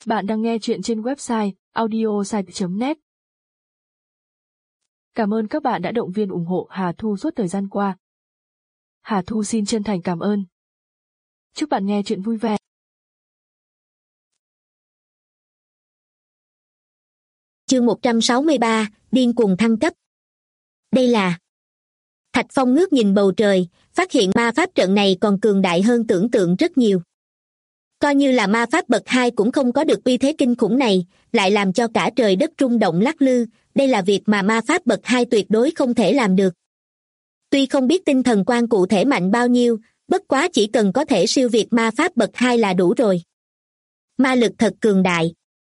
Bạn đang nghe chuyện trên website audiosite.net. Cảm ơn các bạn đã động viên ủng hộ Hà Thu suốt thời gian qua. Hà Thu xin chân thành cảm ơn. Chúc bạn nghe chuyện vui vẻ. Chương 163, điên cuồng thăng cấp. Đây là... Thạch Phong ngước nhìn bầu trời, phát hiện ma pháp trận này còn cường đại hơn tưởng tượng rất nhiều. Coi như là ma pháp bậc 2 cũng không có được uy thế kinh khủng này, lại làm cho cả trời đất rung động lắc lư, đây là việc mà ma pháp bậc 2 tuyệt đối không thể làm được. Tuy không biết tinh thần quan cụ thể mạnh bao nhiêu, bất quá chỉ cần có thể siêu việt ma pháp bậc 2 là đủ rồi. Ma lực thật cường đại.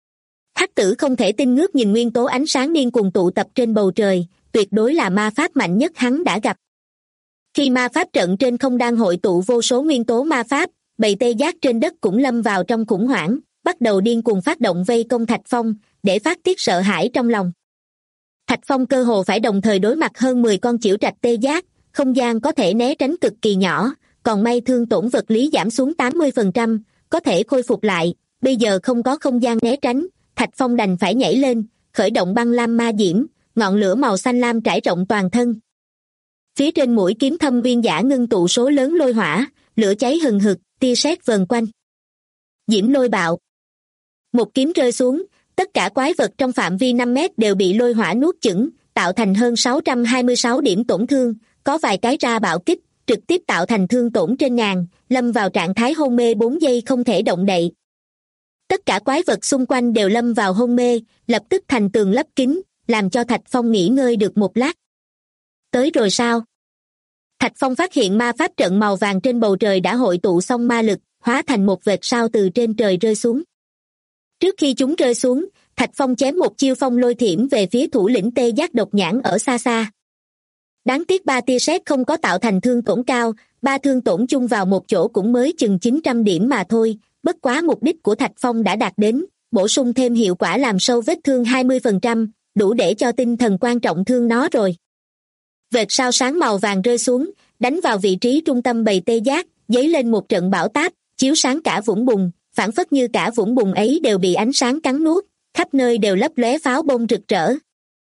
Hắc Tử không thể tin ngước nhìn nguyên tố ánh sáng điên cuồng tụ tập trên bầu trời, tuyệt đối là ma pháp mạnh nhất hắn đã gặp. Khi ma pháp trận trên không đang hội tụ vô số nguyên tố ma pháp, bầy tê giác trên đất cũng lâm vào trong khủng hoảng, bắt đầu điên cuồng phát động vây công Thạch Phong, để phát tiết sợ hãi trong lòng. Thạch Phong cơ hồ phải đồng thời đối mặt hơn 10 con chĩu trạch tê giác, không gian có thể né tránh cực kỳ nhỏ, còn may thương tổn vật lý giảm xuống 80%, có thể khôi phục lại, bây giờ không có không gian né tránh, Thạch Phong đành phải nhảy lên, khởi động băng lam ma diễm, ngọn lửa màu xanh lam trải rộng toàn thân. Phía trên mũi kiếm Thâm Nguyên Giả ngưng tụ số lớn lôi hỏa, lửa cháy hừng hực, tia sét vờn quanh. Diễm lôi bạo. Một kiếm rơi xuống, tất cả quái vật trong phạm vi 5 mét đều bị lôi hỏa nuốt chửng, tạo thành hơn 626 điểm tổn thương, có vài cái ra bạo kích, trực tiếp tạo thành thương tổn trên ngàn, lâm vào trạng thái hôn mê 4 giây không thể động đậy. Tất cả quái vật xung quanh đều lâm vào hôn mê, lập tức thành tường lấp kín, làm cho Thạch Phong nghỉ ngơi được một lát. Tới rồi sao? Thạch Phong phát hiện ma pháp trận màu vàng trên bầu trời đã hội tụ xong ma lực, hóa thành một vệt sao từ trên trời rơi xuống. Trước khi chúng rơi xuống, Thạch Phong chém một chiêu phong lôi thiểm về phía thủ lĩnh tê giác độc nhãn ở xa xa. Đáng tiếc 3 tia sét không có tạo thành thương tổn cao, 3 thương tổn chung vào một chỗ cũng mới chừng 900 điểm mà thôi, bất quá mục đích của Thạch Phong đã đạt đến, bổ sung thêm hiệu quả làm sâu vết thương 20%, đủ để cho tinh thần quan trọng thương nó rồi. Vệt sao sáng màu vàng rơi xuống, đánh vào vị trí trung tâm bầy tê giác, dấy lên một trận bão táp, chiếu sáng cả vũng bùn, phảng phất như cả vũng bùn ấy đều bị ánh sáng cắn nuốt, khắp nơi đều lấp lóe pháo bông rực rỡ.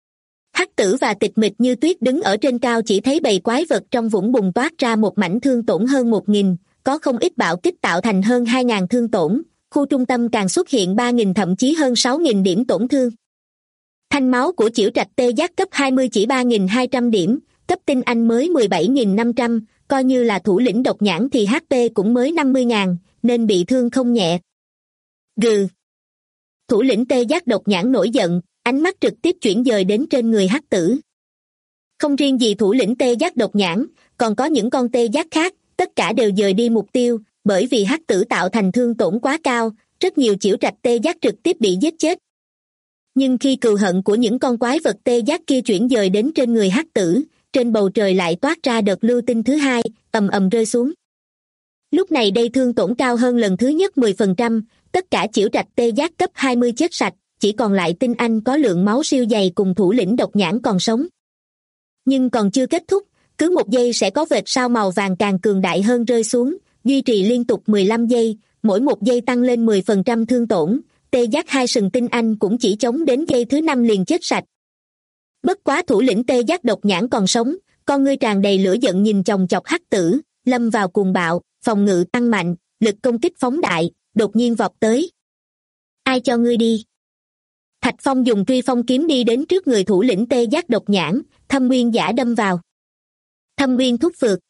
Hắc Tử và Tịch Mịch Như Tuyết đứng ở trên cao chỉ thấy bầy quái vật trong vũng bùn toát ra một mảnh thương tổn hơn 1.000, có không ít bạo kích tạo thành hơn 2.000 thương tổn, khu trung tâm càng xuất hiện 3.000 thậm chí hơn 6.000 điểm tổn thương. Thanh máu của chĩu trạch tê giác cấp 20 chỉ 3.200 điểm, cấp tinh anh mới 17.500, coi như là thủ lĩnh độc nhãn thì HP cũng mới 50.000, nên bị thương không nhẹ. Gừ. Thủ lĩnh tê giác độc nhãn nổi giận, ánh mắt trực tiếp chuyển dời đến trên người Hắc Tử. Không riêng gì thủ lĩnh tê giác độc nhãn, còn có những con tê giác khác, tất cả đều dời đi mục tiêu, bởi vì Hắc Tử tạo thành thương tổn quá cao, rất nhiều chĩu trạch tê giác trực tiếp bị giết chết. Nhưng khi cừu hận của những con quái vật tê giác kia chuyển dời đến trên người Hắc Tử, trên bầu trời lại toát ra đợt lưu tinh thứ hai, ầm ầm rơi xuống. Lúc này đây thương tổn cao hơn lần thứ nhất 10%, tất cả chĩu trạch tê giác cấp 20 chết sạch, chỉ còn lại tinh anh có lượng máu siêu dày cùng thủ lĩnh độc nhãn còn sống. Nhưng còn chưa kết thúc, cứ 1 giây sẽ có vệt sao màu vàng càng cường đại hơn rơi xuống, duy trì liên tục 15 giây, mỗi 1 giây tăng lên 10% thương tổn, tê giác 2 sừng tinh anh cũng chỉ chống đến giây thứ 5 liền chết sạch. Bất quá thủ lĩnh tê giác độc nhãn còn sống, con ngươi tràn đầy lửa giận nhìn chòng chọc Hắc Tử, lâm vào cuồng bạo, phòng ngự tăng mạnh, lực công kích phóng đại, đột nhiên vọt tới. Ai cho ngươi đi? Thạch Phong dùng truy phong kiếm đi đến trước người thủ lĩnh tê giác độc nhãn, Thâm Nguyên Giả đâm vào. Thâm Nguyên thúc vượt.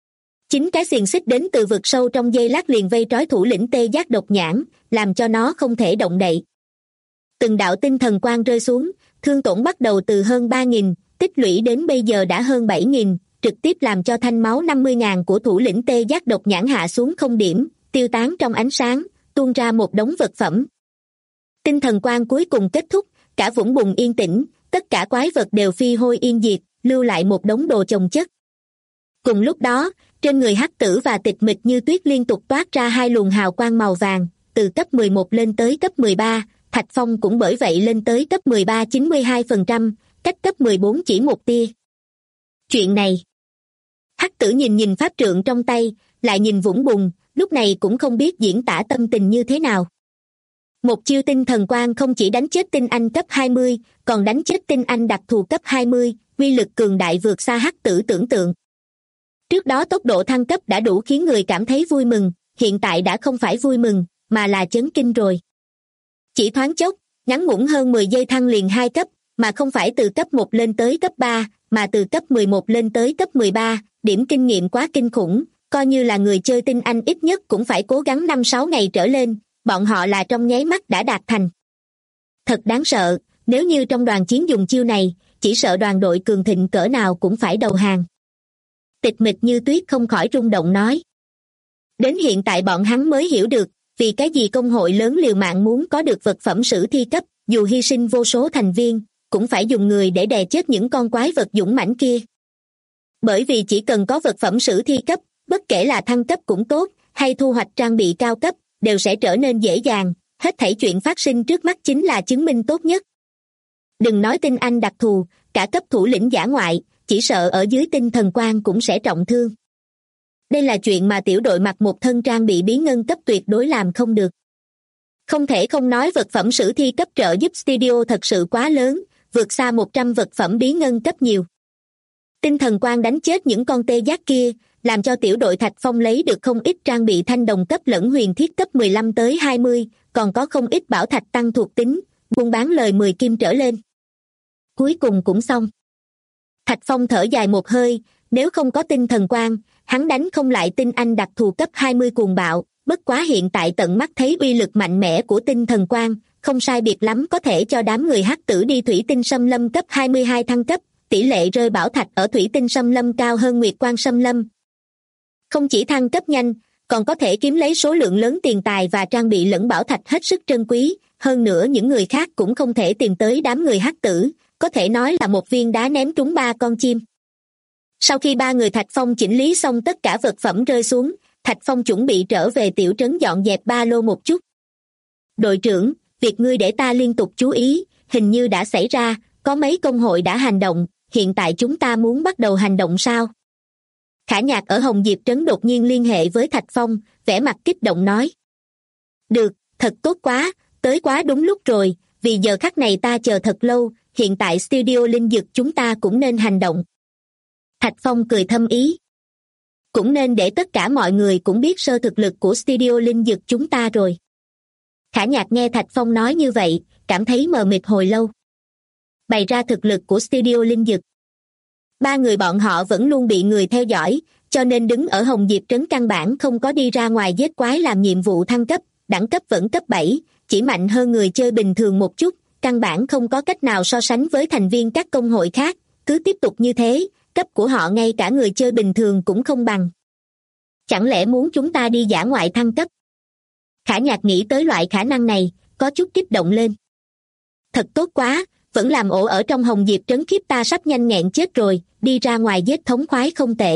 9 cái xiềng xích đến từ vực sâu trong giây lát liền vây trói thủ lĩnh tê giác độc nhãn, làm cho nó không thể động đậy. Từng đạo tinh thần quang rơi xuống, thương tổn bắt đầu từ hơn 3.000, tích lũy đến bây giờ đã hơn 7.000, trực tiếp làm cho thanh máu 50.000 của thủ lĩnh tê giác độc nhãn hạ xuống không điểm, tiêu tán trong ánh sáng, tuôn ra một đống vật phẩm. Tinh thần quang cuối cùng kết thúc, cả vũng bùn yên tĩnh, tất cả quái vật đều phi hôi yên diệt, lưu lại một đống đồ chồng chất. Cùng lúc đó, trên người Hắc Tử và Tịch Mịch Như Tuyết liên tục toát ra 2 luồng hào quang màu vàng, từ cấp 11 lên tới cấp 13, Thạch Phong cũng bởi vậy lên tới cấp 13 92%, cách cấp 14 chỉ một tia. Chuyện này. Hắc Tử nhìn pháp trượng trong tay, lại nhìn vũng bùn, lúc này cũng không biết diễn tả tâm tình như thế nào. Một chiêu tinh thần quang không chỉ đánh chết tinh anh cấp 20, còn đánh chết tinh anh đặc thù cấp 20, uy lực cường đại vượt xa hắc tử tưởng tượng. Trước đó tốc độ thăng cấp đã đủ khiến người cảm thấy vui mừng, hiện tại đã không phải vui mừng, mà là chấn kinh rồi. Chỉ thoáng chốc, ngắn ngủn hơn 10 giây thăng liền 2 cấp, mà không phải từ cấp 1 lên tới cấp 3, mà từ cấp 11 lên tới cấp 13, điểm kinh nghiệm quá kinh khủng, coi như là người chơi tinh anh ít nhất cũng phải cố gắng 5-6 ngày trở lên, bọn họ là trong nháy mắt đã đạt thành. Thật đáng sợ, nếu như trong đoàn chiến dùng chiêu này, chỉ sợ đoàn đội cường thịnh cỡ nào cũng phải đầu hàng. Tịch Mịch Như Tuyết không khỏi rung động nói. Đến hiện tại bọn hắn mới hiểu được, vì cái gì công hội lớn liều mạng muốn có được vật phẩm sử thi cấp, dù hy sinh vô số thành viên, cũng phải dùng người để đè chết những con quái vật dũng mãnh kia. Bởi vì chỉ cần có vật phẩm sử thi cấp, bất kể là thăng cấp cũng tốt, hay thu hoạch trang bị cao cấp, đều sẽ trở nên dễ dàng, hết thảy chuyện phát sinh trước mắt chính là chứng minh tốt nhất. Đừng nói tinh anh đặc thù, cả cấp thủ lĩnh dã ngoại, chỉ sợ ở dưới tinh thần quang cũng sẽ trọng thương. Đây là chuyện mà tiểu đội mặc một thân trang bị bí ngân cấp tuyệt đối làm không được. Không thể không nói vật phẩm sử thi cấp trợ giúp studio thật sự quá lớn, vượt xa 100 vật phẩm bí ngân cấp nhiều. Tinh thần quang đánh chết những con tê giác kia, làm cho tiểu đội Thạch Phong lấy được không ít trang bị thanh đồng cấp lẫn huyền thiết cấp 15 tới 20, còn có không ít bảo thạch tăng thuộc tính, buôn bán lời 10 kim trở lên. Cuối cùng cũng xong. Thạch Phong thở dài một hơi, nếu không có tinh thần quang, hắn đánh không lại tinh anh đặc thù cấp 20 cuồng bạo, bất quá hiện tại tận mắt thấy uy lực mạnh mẽ của tinh thần quang, không sai biệt lắm có thể cho đám người hắc tử đi thủy tinh xâm lâm cấp 22 thăng cấp, tỷ lệ rơi bảo thạch ở thủy tinh xâm lâm cao hơn nguyệt quang xâm lâm. Không chỉ thăng cấp nhanh, còn có thể kiếm lấy số lượng lớn tiền tài và trang bị lẫn bảo thạch hết sức trân quý, hơn nữa những người khác cũng không thể tìm tới đám người hắc tử, có thể nói là một viên đá ném trúng 3 con chim. Sau khi 3 người Thạch Phong chỉnh lý xong tất cả vật phẩm rơi xuống, Thạch Phong chuẩn bị trở về tiểu trấn dọn dẹp ba lô một chút. Đội trưởng, việc ngươi để ta liên tục chú ý, hình như đã xảy ra, có mấy công hội đã hành động, hiện tại chúng ta muốn bắt đầu hành động sao? Khả Nhạc ở Hồng Diệp trấn đột nhiên liên hệ với Thạch Phong, vẻ mặt kích động nói. Được, thật tốt quá, tới quá đúng lúc rồi, vì giờ khắc này ta chờ thật lâu, hiện tại studio linh dược chúng ta cũng nên hành động. Thạch Phong cười thâm ý. Cũng nên để tất cả mọi người cũng biết sơ thực lực của studio linh dược chúng ta rồi. Khả Nhạc nghe Thạch Phong nói như vậy, cảm thấy mờ mịt hồi lâu. Bày ra thực lực của studio linh dược. 3 người bọn họ vẫn luôn bị người theo dõi, cho nên đứng ở Hồng Diệp trấn căn bản không có đi ra ngoài giết quái làm nhiệm vụ thăng cấp, đẳng cấp vẫn cấp 7, chỉ mạnh hơn người chơi bình thường một chút, căn bản không có cách nào so sánh với thành viên các công hội khác, cứ tiếp tục như thế, cấp của họ ngay cả người chơi bình thường cũng không bằng. Chẳng lẽ muốn chúng ta đi dã ngoại thăng cấp? Khả Nhạc nghĩ tới loại khả năng này, có chút kích động lên. Thật tốt quá, vẫn làm ổ ở trong Hồng Diệp trấn khiếp ta sắp nhanh nghẹn chết rồi, đi ra ngoài giết thống khoái không tệ.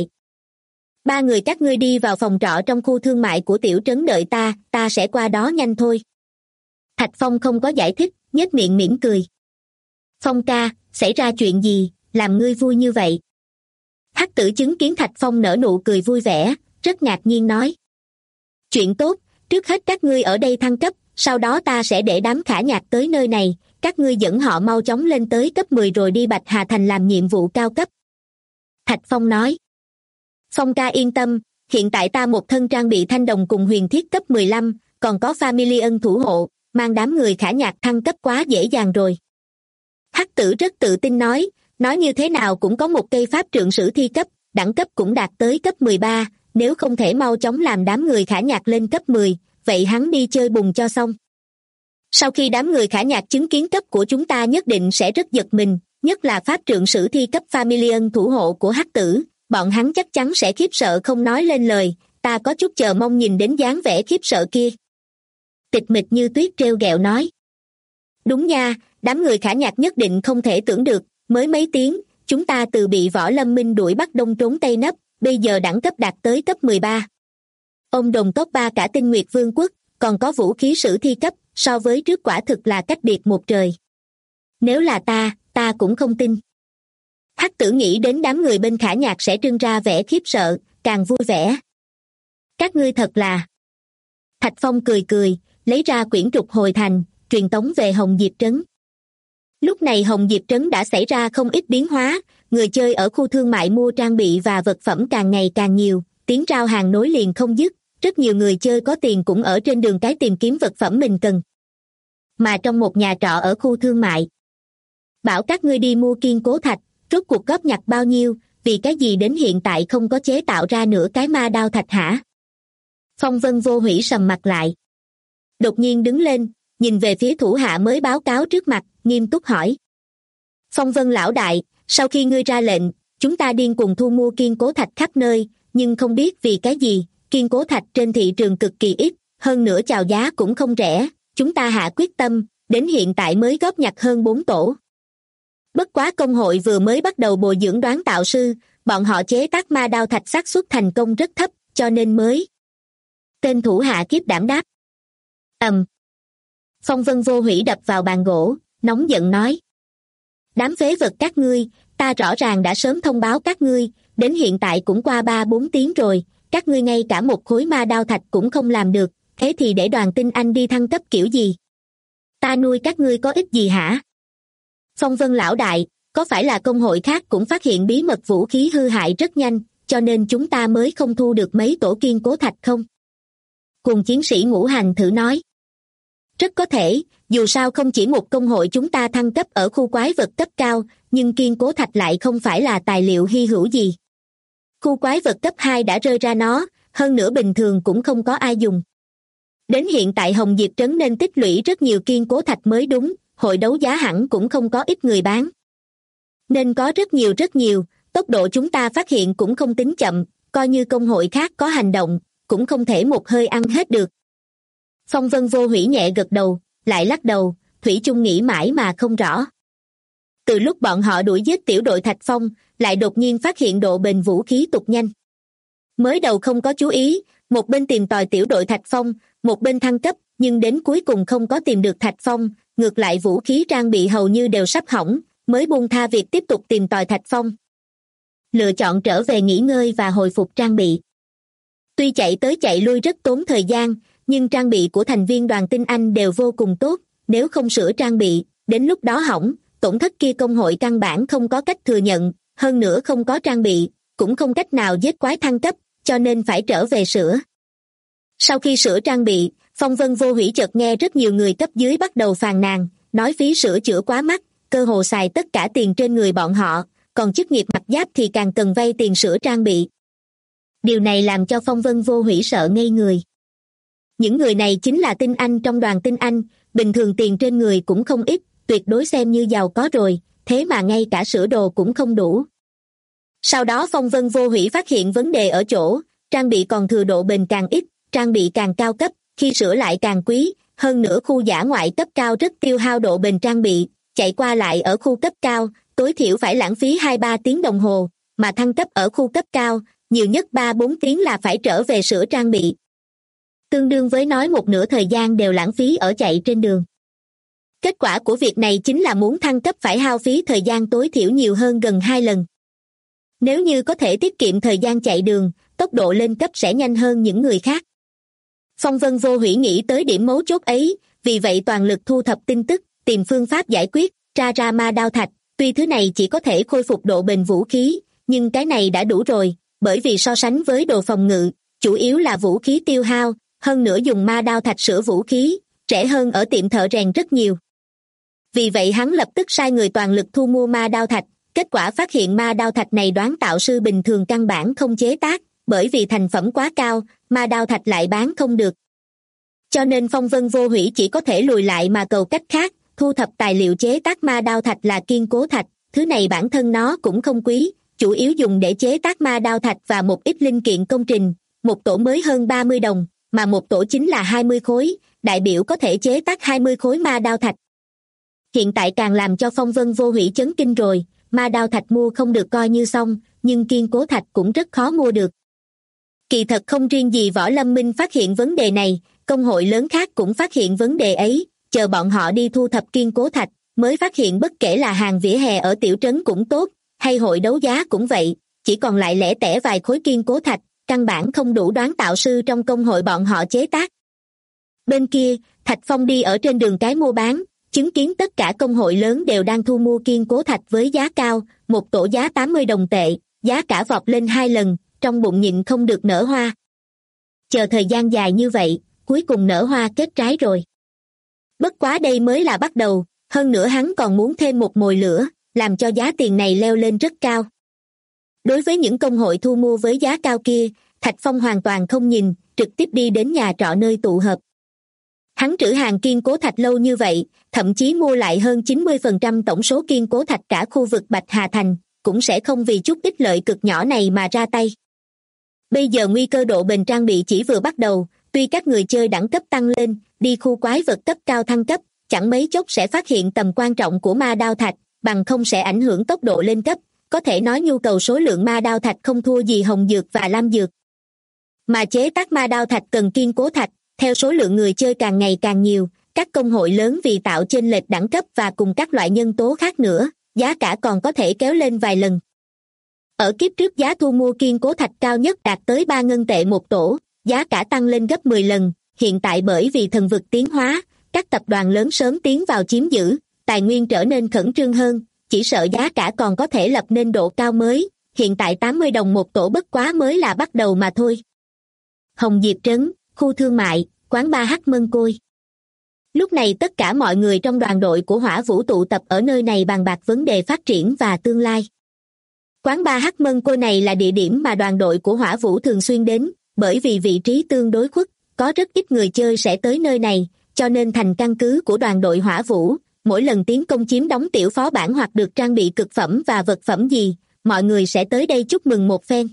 3 người các ngươi đi vào phòng trọ trong khu thương mại của tiểu trấn đợi ta sẽ qua đó nhanh thôi. Thạch Phong không có giải thích, nhếch miệng mỉm cười. Phong ca, xảy ra chuyện gì, làm ngươi vui như vậy? Hắc tử chứng kiến Thạch Phong nở nụ cười vui vẻ, rất ngạc nhiên nói. Chuyện tốt, trước hết các ngươi ở đây thăng cấp, sau đó ta sẽ để đám Khả Nhạc tới nơi này, các ngươi dẫn họ mau chóng lên tới cấp 10 rồi đi Bạch Hà Thành làm nhiệm vụ cao cấp. Thạch Phong nói. Phong ca yên tâm, hiện tại ta một thân trang bị thanh đồng cùng huyền thiết cấp 15, còn có Family thủ hộ, mang đám người Khả Nhạc thăng cấp quá dễ dàng rồi. Hắc tử rất tự tin nói như thế nào cũng có một cây pháp trượng sử thi cấp, đẳng cấp cũng đạt tới cấp 13, nếu không thể mau chóng làm đám người Khả Nhạc lên cấp 10, vậy hắn đi chơi bùng cho xong. Sau khi đám người Khả Nhạc chứng kiến cấp của chúng ta nhất định sẽ rất giật mình, nhất là pháp trượng sử thi cấp Family thủ hộ của Hắc tử, bọn hắn chắc chắn sẽ khiếp sợ không nói lên lời, ta có chút chờ mong nhìn đến dáng vẻ khiếp sợ kia. Tịch Mịch Như Tuyết trêu ghẹo nói. Đúng nha, đám người Khả Nhạc nhất định không thể tưởng được, mới mấy tiếng, chúng ta từ bị Võ Lâm Minh đuổi bắt đông trốn tây nấp, bây giờ đẳng cấp đạt tới cấp 13. Ông đồng top 3 cả Tinh Nguyệt Vương quốc, còn có vũ khí sử thi cấp, so với trước quả thực là cách biệt một trời. Nếu là ta cũng không tin. Hắc tử nghĩ đến đám người bên Khả Nhạc sẽ trưng ra vẻ khiếp sợ, càng vui vẻ. Các ngươi thật là... Thạch Phong cười, lấy ra quyển trục hồi thành, truyền tống về Hồng Diệp Trấn. Lúc này Hồng Diệp Trấn đã xảy ra không ít biến hóa, người chơi ở khu thương mại mua trang bị và vật phẩm càng ngày càng nhiều, tiếng rao hàng nối liền không dứt, rất nhiều người chơi có tiền cũng ở trên đường cái tìm kiếm vật phẩm mình cần. Mà trong một nhà trọ ở khu thương mại, bảo các ngươi đi mua kiên cố thạch, rốt cuộc góp nhặt bao nhiêu, vì cái gì đến hiện tại không có chế tạo ra nửa cái ma đao thạch hả? Phong Vân Vô Hủy sầm mặt lại. Đột nhiên đứng lên, nhìn về phía thủ hạ mới báo cáo trước mặt, nghiêm túc hỏi. Phong Vân lão đại, sau khi ngươi ra lệnh, chúng ta điên cuồng thu mua kiên cố thạch khắp nơi, nhưng không biết vì cái gì, kiên cố thạch trên thị trường cực kỳ ít, hơn nữa chào giá cũng không rẻ, chúng ta hạ quyết tâm, đến hiện tại mới góp nhặt hơn 4 tổ. Bất quá công hội vừa mới bắt đầu bồi dưỡng đoán tạo sư, bọn họ chế tác ma đao thạch xác suất thành công rất thấp, cho nên mới. Tên thủ hạ kiếp đảm đáp. Phong Vân Vô Hủy đập vào bàn gỗ, nóng giận nói. Đám phế vật các ngươi, ta rõ ràng đã sớm thông báo các ngươi, đến hiện tại cũng qua 3-4 tiếng rồi, các ngươi ngay cả một khối ma đao thạch cũng không làm được, thế thì để đoàn tinh anh đi thăng cấp kiểu gì? Ta nuôi các ngươi có ích gì hả? Phong Vân lão đại, có phải là công hội khác cũng phát hiện bí mật vũ khí hư hại rất nhanh, cho nên chúng ta mới không thu được mấy tổ kiên cố thạch không? Cùng chiến sĩ Ngũ Hành thử nói. Rất có thể, dù sao không chỉ một công hội chúng ta thăng cấp ở khu quái vật cấp cao, nhưng kiên cố thạch lại không phải là tài liệu hy hữu gì. Khu quái vật cấp 2 đã rơi ra nó, hơn nữa bình thường cũng không có ai dùng. Đến hiện tại Hồng Diệp Trấn nên tích lũy rất nhiều kiên cố thạch mới đúng, hội đấu giá hẳn cũng không có ít người bán. Nên có rất nhiều, tốc độ chúng ta phát hiện cũng không tính chậm, coi như công hội khác có hành động, cũng không thể một hơi ăn hết được. Phong Vân Vô Hủy nhẹ gật đầu, lại lắc đầu, thủy chung nghĩ mãi mà không rõ. Từ lúc bọn họ đuổi giết tiểu đội Thạch Phong, lại đột nhiên phát hiện độ bền vũ khí tụt nhanh. Mới đầu không có chú ý, một bên tìm tòi tiểu đội Thạch Phong, một bên thăng cấp, nhưng đến cuối cùng không có tìm được Thạch Phong, ngược lại vũ khí trang bị hầu như đều sắp hỏng, mới buông tha việc tiếp tục tìm tòi Thạch Phong. Lựa chọn trở về nghỉ ngơi và hồi phục trang bị. Tuy chạy tới chạy lui rất tốn thời gian, nhưng trang bị của thành viên đoàn tinh anh đều vô cùng tốt, nếu không sửa trang bị, đến lúc đó hỏng, tổn thất kia công hội căn bản không có cách thừa nhận, hơn nữa không có trang bị, cũng không cách nào giết quái thăng cấp, cho nên phải trở về sửa. Sau khi sửa trang bị, Phong Vân Vô Hủy chợt nghe rất nhiều người cấp dưới bắt đầu phàn nàn, nói phí sửa chữa quá mắc, cơ hồ xài tất cả tiền trên người bọn họ, còn chức nghiệp mặc giáp thì càng cần vay tiền sửa trang bị. Điều này làm cho Phong Vân Vô Hủy sợ ngây người. Những người này chính là tinh anh trong đoàn tinh anh, bình thường tiền trên người cũng không ít, tuyệt đối xem như giàu có rồi, thế mà ngay cả sửa đồ cũng không đủ. Sau đó Phong Vân Vô Hủy phát hiện vấn đề ở chỗ, trang bị còn thừa độ bền càng ít, trang bị càng cao cấp, khi sửa lại càng quý, hơn nữa khu dã ngoại cấp cao rất tiêu hao độ bền trang bị, chạy qua lại ở khu cấp cao, tối thiểu phải lãng phí 2-3 tiếng đồng hồ, mà thăng cấp ở khu cấp cao, nhiều nhất 3-4 tiếng là phải trở về sửa trang bị. Tương đương với nói một nửa thời gian đều lãng phí ở chạy trên đường. Kết quả của việc này chính là muốn thăng cấp phải hao phí thời gian tối thiểu nhiều hơn gần 2 lần. Nếu như có thể tiết kiệm thời gian chạy đường, tốc độ lên cấp sẽ nhanh hơn những người khác. Phong Vân Vô Hủy nghĩ tới điểm mấu chốt ấy, vì vậy toàn lực thu thập tin tức, tìm phương pháp giải quyết, tra ra ma đao thạch, tuy thứ này chỉ có thể khôi phục độ bền vũ khí, nhưng cái này đã đủ rồi, bởi vì so sánh với đồ phòng ngự, chủ yếu là vũ khí tiêu hao, hơn nữa dùng ma đao thạch sửa vũ khí, rẻ hơn ở tiệm thợ rèn rất nhiều. Vì vậy hắn lập tức sai người toàn lực thu mua ma đao thạch, kết quả phát hiện ma đao thạch này đoán tạo sư bình thường căn bản không chế tác, bởi vì thành phẩm quá cao, ma đao thạch lại bán không được. Cho nên Phong Vân Vô Hủy chỉ có thể lùi lại mà cầu cách khác, thu thập tài liệu chế tác ma đao thạch là kiên cố thạch, thứ này bản thân nó cũng không quý, chủ yếu dùng để chế tác ma đao thạch và một ít linh kiện công trình, một tổ mới hơn 30 đồng, mà một tổ chính là 20 khối, đại biểu có thể chế tác 20 khối ma đao thạch. Hiện tại càng làm cho Phong Vân Vô Hủy chấn kinh rồi, ma đao thạch mua không được coi như xong, nhưng kiên cố thạch cũng rất khó mua được. Kỳ thật không riêng gì Võ Lâm Minh phát hiện vấn đề này, công hội lớn khác cũng phát hiện vấn đề ấy, chờ bọn họ đi thu thập kiên cố thạch, mới phát hiện bất kể là hàng vỉa hè ở tiểu trấn cũng tốt, hay hội đấu giá cũng vậy, chỉ còn lại lẻ tẻ vài khối kiên cố thạch, căn bản không đủ đoán tạo sư trong công hội bọn họ chế tác. Bên kia, Thạch Phong đi ở trên đường cái mua bán, chứng kiến tất cả công hội lớn đều đang thu mua kiên cố thạch với giá cao, một tổ giá 80 đồng tệ, giá cả vọt lên 2 lần, trong bụng nhịn không được nở hoa. Chờ thời gian dài như vậy, cuối cùng nở hoa kết trái rồi. Bất quá đây mới là bắt đầu, hơn nữa hắn còn muốn thêm một mồi lửa, làm cho giá tiền này leo lên rất cao. Đối với những công hội thu mua với giá cao kia, Thạch Phong hoàn toàn không nhìn, trực tiếp đi đến nhà trọ nơi tụ hợp. Hắn trữ hàng kiên cố thạch lâu như vậy, thậm chí mua lại hơn 90% tổng số kiên cố thạch cả khu vực Bạch Hà Thành, cũng sẽ không vì chút ích lợi cực nhỏ này mà ra tay. Bây giờ nguy cơ độ bền trang bị chỉ vừa bắt đầu, tuy các người chơi đẳng cấp tăng lên, đi khu quái vật cấp cao thăng cấp, chẳng mấy chốc sẽ phát hiện tầm quan trọng của ma đao thạch, bằng không sẽ ảnh hưởng tốc độ lên cấp, có thể nói nhu cầu số lượng ma đao thạch không thua gì hồng dược và lam dược. Mà chế tác ma đao thạch cần kiên cố thạch, theo số lượng người chơi càng ngày càng nhiều, các công hội lớn vì tạo chênh lệch đẳng cấp và cùng các loại nhân tố khác nữa, giá cả còn có thể kéo lên vài lần. Ở kiếp trước giá thu mua kiên cố thạch cao nhất đạt tới 3 ngân tệ một tổ, giá cả tăng lên gấp 10 lần, hiện tại bởi vì thần vực tiến hóa, các tập đoàn lớn sớm tiến vào chiếm giữ, tài nguyên trở nên khẩn trương hơn, chỉ sợ giá cả còn có thể lập nên độ cao mới, hiện tại 80 đồng một tổ bất quá mới là bắt đầu mà thôi. Hồng Diệp Trấn, khu thương mại, quán bar Hắc Mân Côi. Lúc này tất cả mọi người trong đoàn đội của Hỏa Vũ tụ tập ở nơi này bàn bạc vấn đề phát triển và tương lai. Quán bar Hắc Mân Côi này là địa điểm mà đoàn đội của Hỏa Vũ thường xuyên đến, bởi vì vị trí tương đối khuất, có rất ít người chơi sẽ tới nơi này, cho nên thành căn cứ của đoàn đội Hỏa Vũ, mỗi lần tiến công chiếm đóng tiểu phó bản hoặc được trang bị cực phẩm và vật phẩm gì, mọi người sẽ tới đây chúc mừng một phen.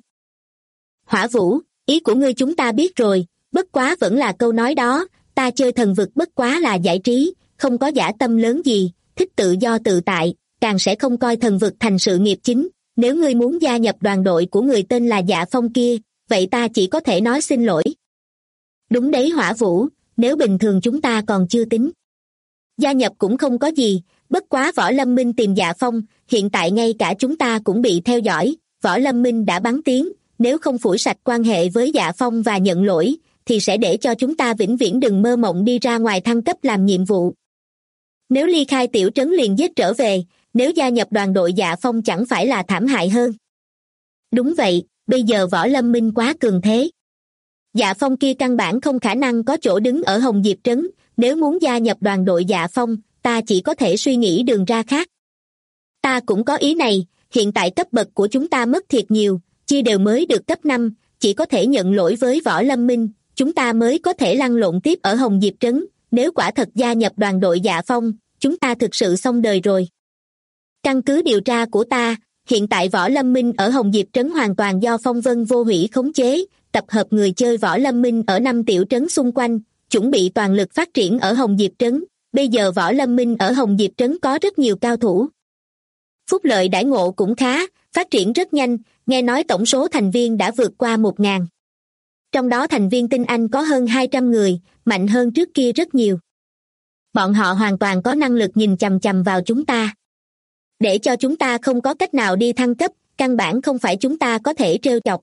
Hỏa Vũ, ý của ngươi chúng ta biết rồi, bất quá vẫn là câu nói đó, ta chơi thần vực bất quá là giải trí, không có dã tâm lớn gì, thích tự do tự tại, càng sẽ không coi thần vực thành sự nghiệp chính. Nếu ngươi muốn gia nhập đoàn đội của người tên là Dạ Phong kia, vậy ta chỉ có thể nói xin lỗi. Đúng đấy Hỏa Vũ, nếu bình thường chúng ta còn chưa tính. Gia nhập cũng không có gì, bất quá Võ Lâm Minh tìm Dạ Phong, hiện tại ngay cả chúng ta cũng bị theo dõi, Võ Lâm Minh đã bắn tiếng, nếu không phủi sạch quan hệ với Dạ Phong và nhận lỗi, thì sẽ để cho chúng ta vĩnh viễn đừng mơ mộng đi ra ngoài thăng cấp làm nhiệm vụ. Nếu ly khai tiểu trấn liền giết trở về, nếu gia nhập đoàn đội Dạ Phong chẳng phải là thảm hại hơn. Đúng vậy, bây giờ Võ Lâm Minh quá cường thế. Dạ Phong kia căn bản không khả năng có chỗ đứng ở Hồng Diệp Trấn, nếu muốn gia nhập đoàn đội Dạ Phong, ta chỉ có thể suy nghĩ đường ra khác. Ta cũng có ý này, hiện tại cấp bậc của chúng ta mất thiệt nhiều, chia đều mới được cấp 5, chỉ có thể nhận lỗi với Võ Lâm Minh, chúng ta mới có thể lăn lộn tiếp ở Hồng Diệp Trấn, nếu quả thật gia nhập đoàn đội Dạ Phong, chúng ta thực sự xong đời rồi. Căn cứ điều tra của ta, hiện tại Võ Lâm Minh ở Hồng Diệp Trấn hoàn toàn do Phong Vân Vô Hủy khống chế, tập hợp người chơi Võ Lâm Minh ở 5 tiểu trấn xung quanh, chuẩn bị toàn lực phát triển ở Hồng Diệp Trấn. Bây giờ Võ Lâm Minh ở Hồng Diệp Trấn có rất nhiều cao thủ. Phúc lợi đãi ngộ cũng khá, phát triển rất nhanh, nghe nói tổng số thành viên đã vượt qua 1.000. Trong đó thành viên tinh anh có hơn 200 người, mạnh hơn trước kia rất nhiều. Bọn họ hoàn toàn có năng lực nhìn chằm chằm vào chúng ta. Để cho chúng ta không có cách nào đi thăng cấp, căn bản không phải chúng ta có thể trêu chọc.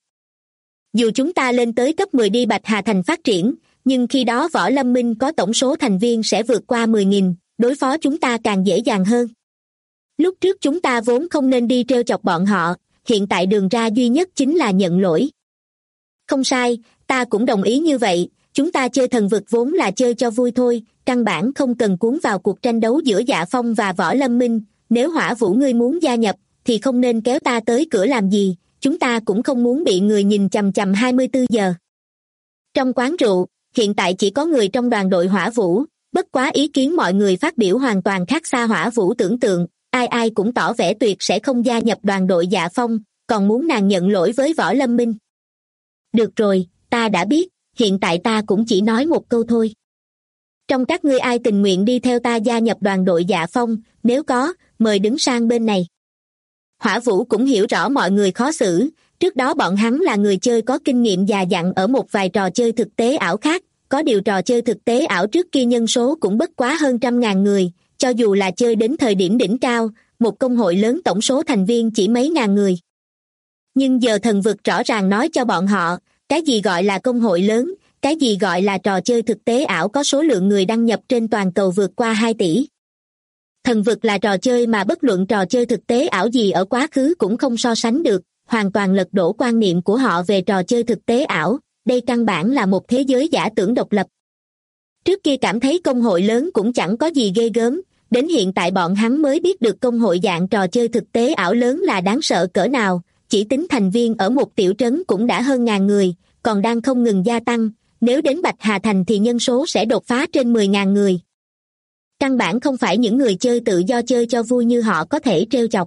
Dù chúng ta lên tới cấp 10 đi Bạch Hà Thành phát triển, nhưng khi đó Võ Lâm Minh có tổng số thành viên sẽ vượt qua 10.000, đối phó chúng ta càng dễ dàng hơn. Lúc trước chúng ta vốn không nên đi trêu chọc bọn họ, hiện tại đường ra duy nhất chính là nhận lỗi. Không sai, ta cũng đồng ý như vậy, chúng ta chơi thần vực vốn là chơi cho vui thôi, căn bản không cần cuốn vào cuộc tranh đấu giữa Dạ Phong và Võ Lâm Minh, nếu Hỏa Vũ ngươi muốn gia nhập, thì không nên kéo ta tới cửa làm gì, chúng ta cũng không muốn bị người nhìn chằm chằm 24 giờ. Trong quán rượu, hiện tại chỉ có người trong đoàn đội Hỏa Vũ, bất quá ý kiến mọi người phát biểu hoàn toàn khác xa Hỏa Vũ tưởng tượng, ai ai cũng tỏ vẻ tuyệt sẽ không gia nhập đoàn đội Dạ Phong, còn muốn nàng nhận lỗi với Võ Lâm Minh. Được rồi, ta đã biết, hiện tại ta cũng chỉ nói một câu thôi. Trong các ngươi ai tình nguyện đi theo ta gia nhập đoàn đội Dạ Phong, nếu có, mời đứng sang bên này. Hỏa Vũ cũng hiểu rõ mọi người khó xử, trước đó bọn hắn là người chơi có kinh nghiệm già dặn ở một vài trò chơi thực tế ảo khác, có điều trò chơi thực tế ảo trước kia nhân số cũng bất quá hơn 100.000 người, cho dù là chơi đến thời điểm đỉnh cao, một công hội lớn tổng số thành viên chỉ mấy ngàn người. Nhưng giờ thần vực rõ ràng nói cho bọn họ, cái gì gọi là công hội lớn, cái gì gọi là trò chơi thực tế ảo có số lượng người đăng nhập trên toàn cầu vượt qua 2 tỷ. Thần vực là trò chơi mà bất luận trò chơi thực tế ảo gì ở quá khứ cũng không so sánh được, hoàn toàn lật đổ quan niệm của họ về trò chơi thực tế ảo, đây căn bản là một thế giới giả tưởng độc lập. Trước kia cảm thấy công hội lớn cũng chẳng có gì ghê gớm, đến hiện tại bọn hắn mới biết được công hội dạng trò chơi thực tế ảo lớn là đáng sợ cỡ nào, chỉ tính thành viên ở một tiểu trấn cũng đã hơn 1000 người, còn đang không ngừng gia tăng, nếu đến Bạch Hà Thành thì nhân số sẽ đột phá trên 10.000 người. Căn bản không phải những người chơi tự do chơi cho vui như họ có thể trêu chọc.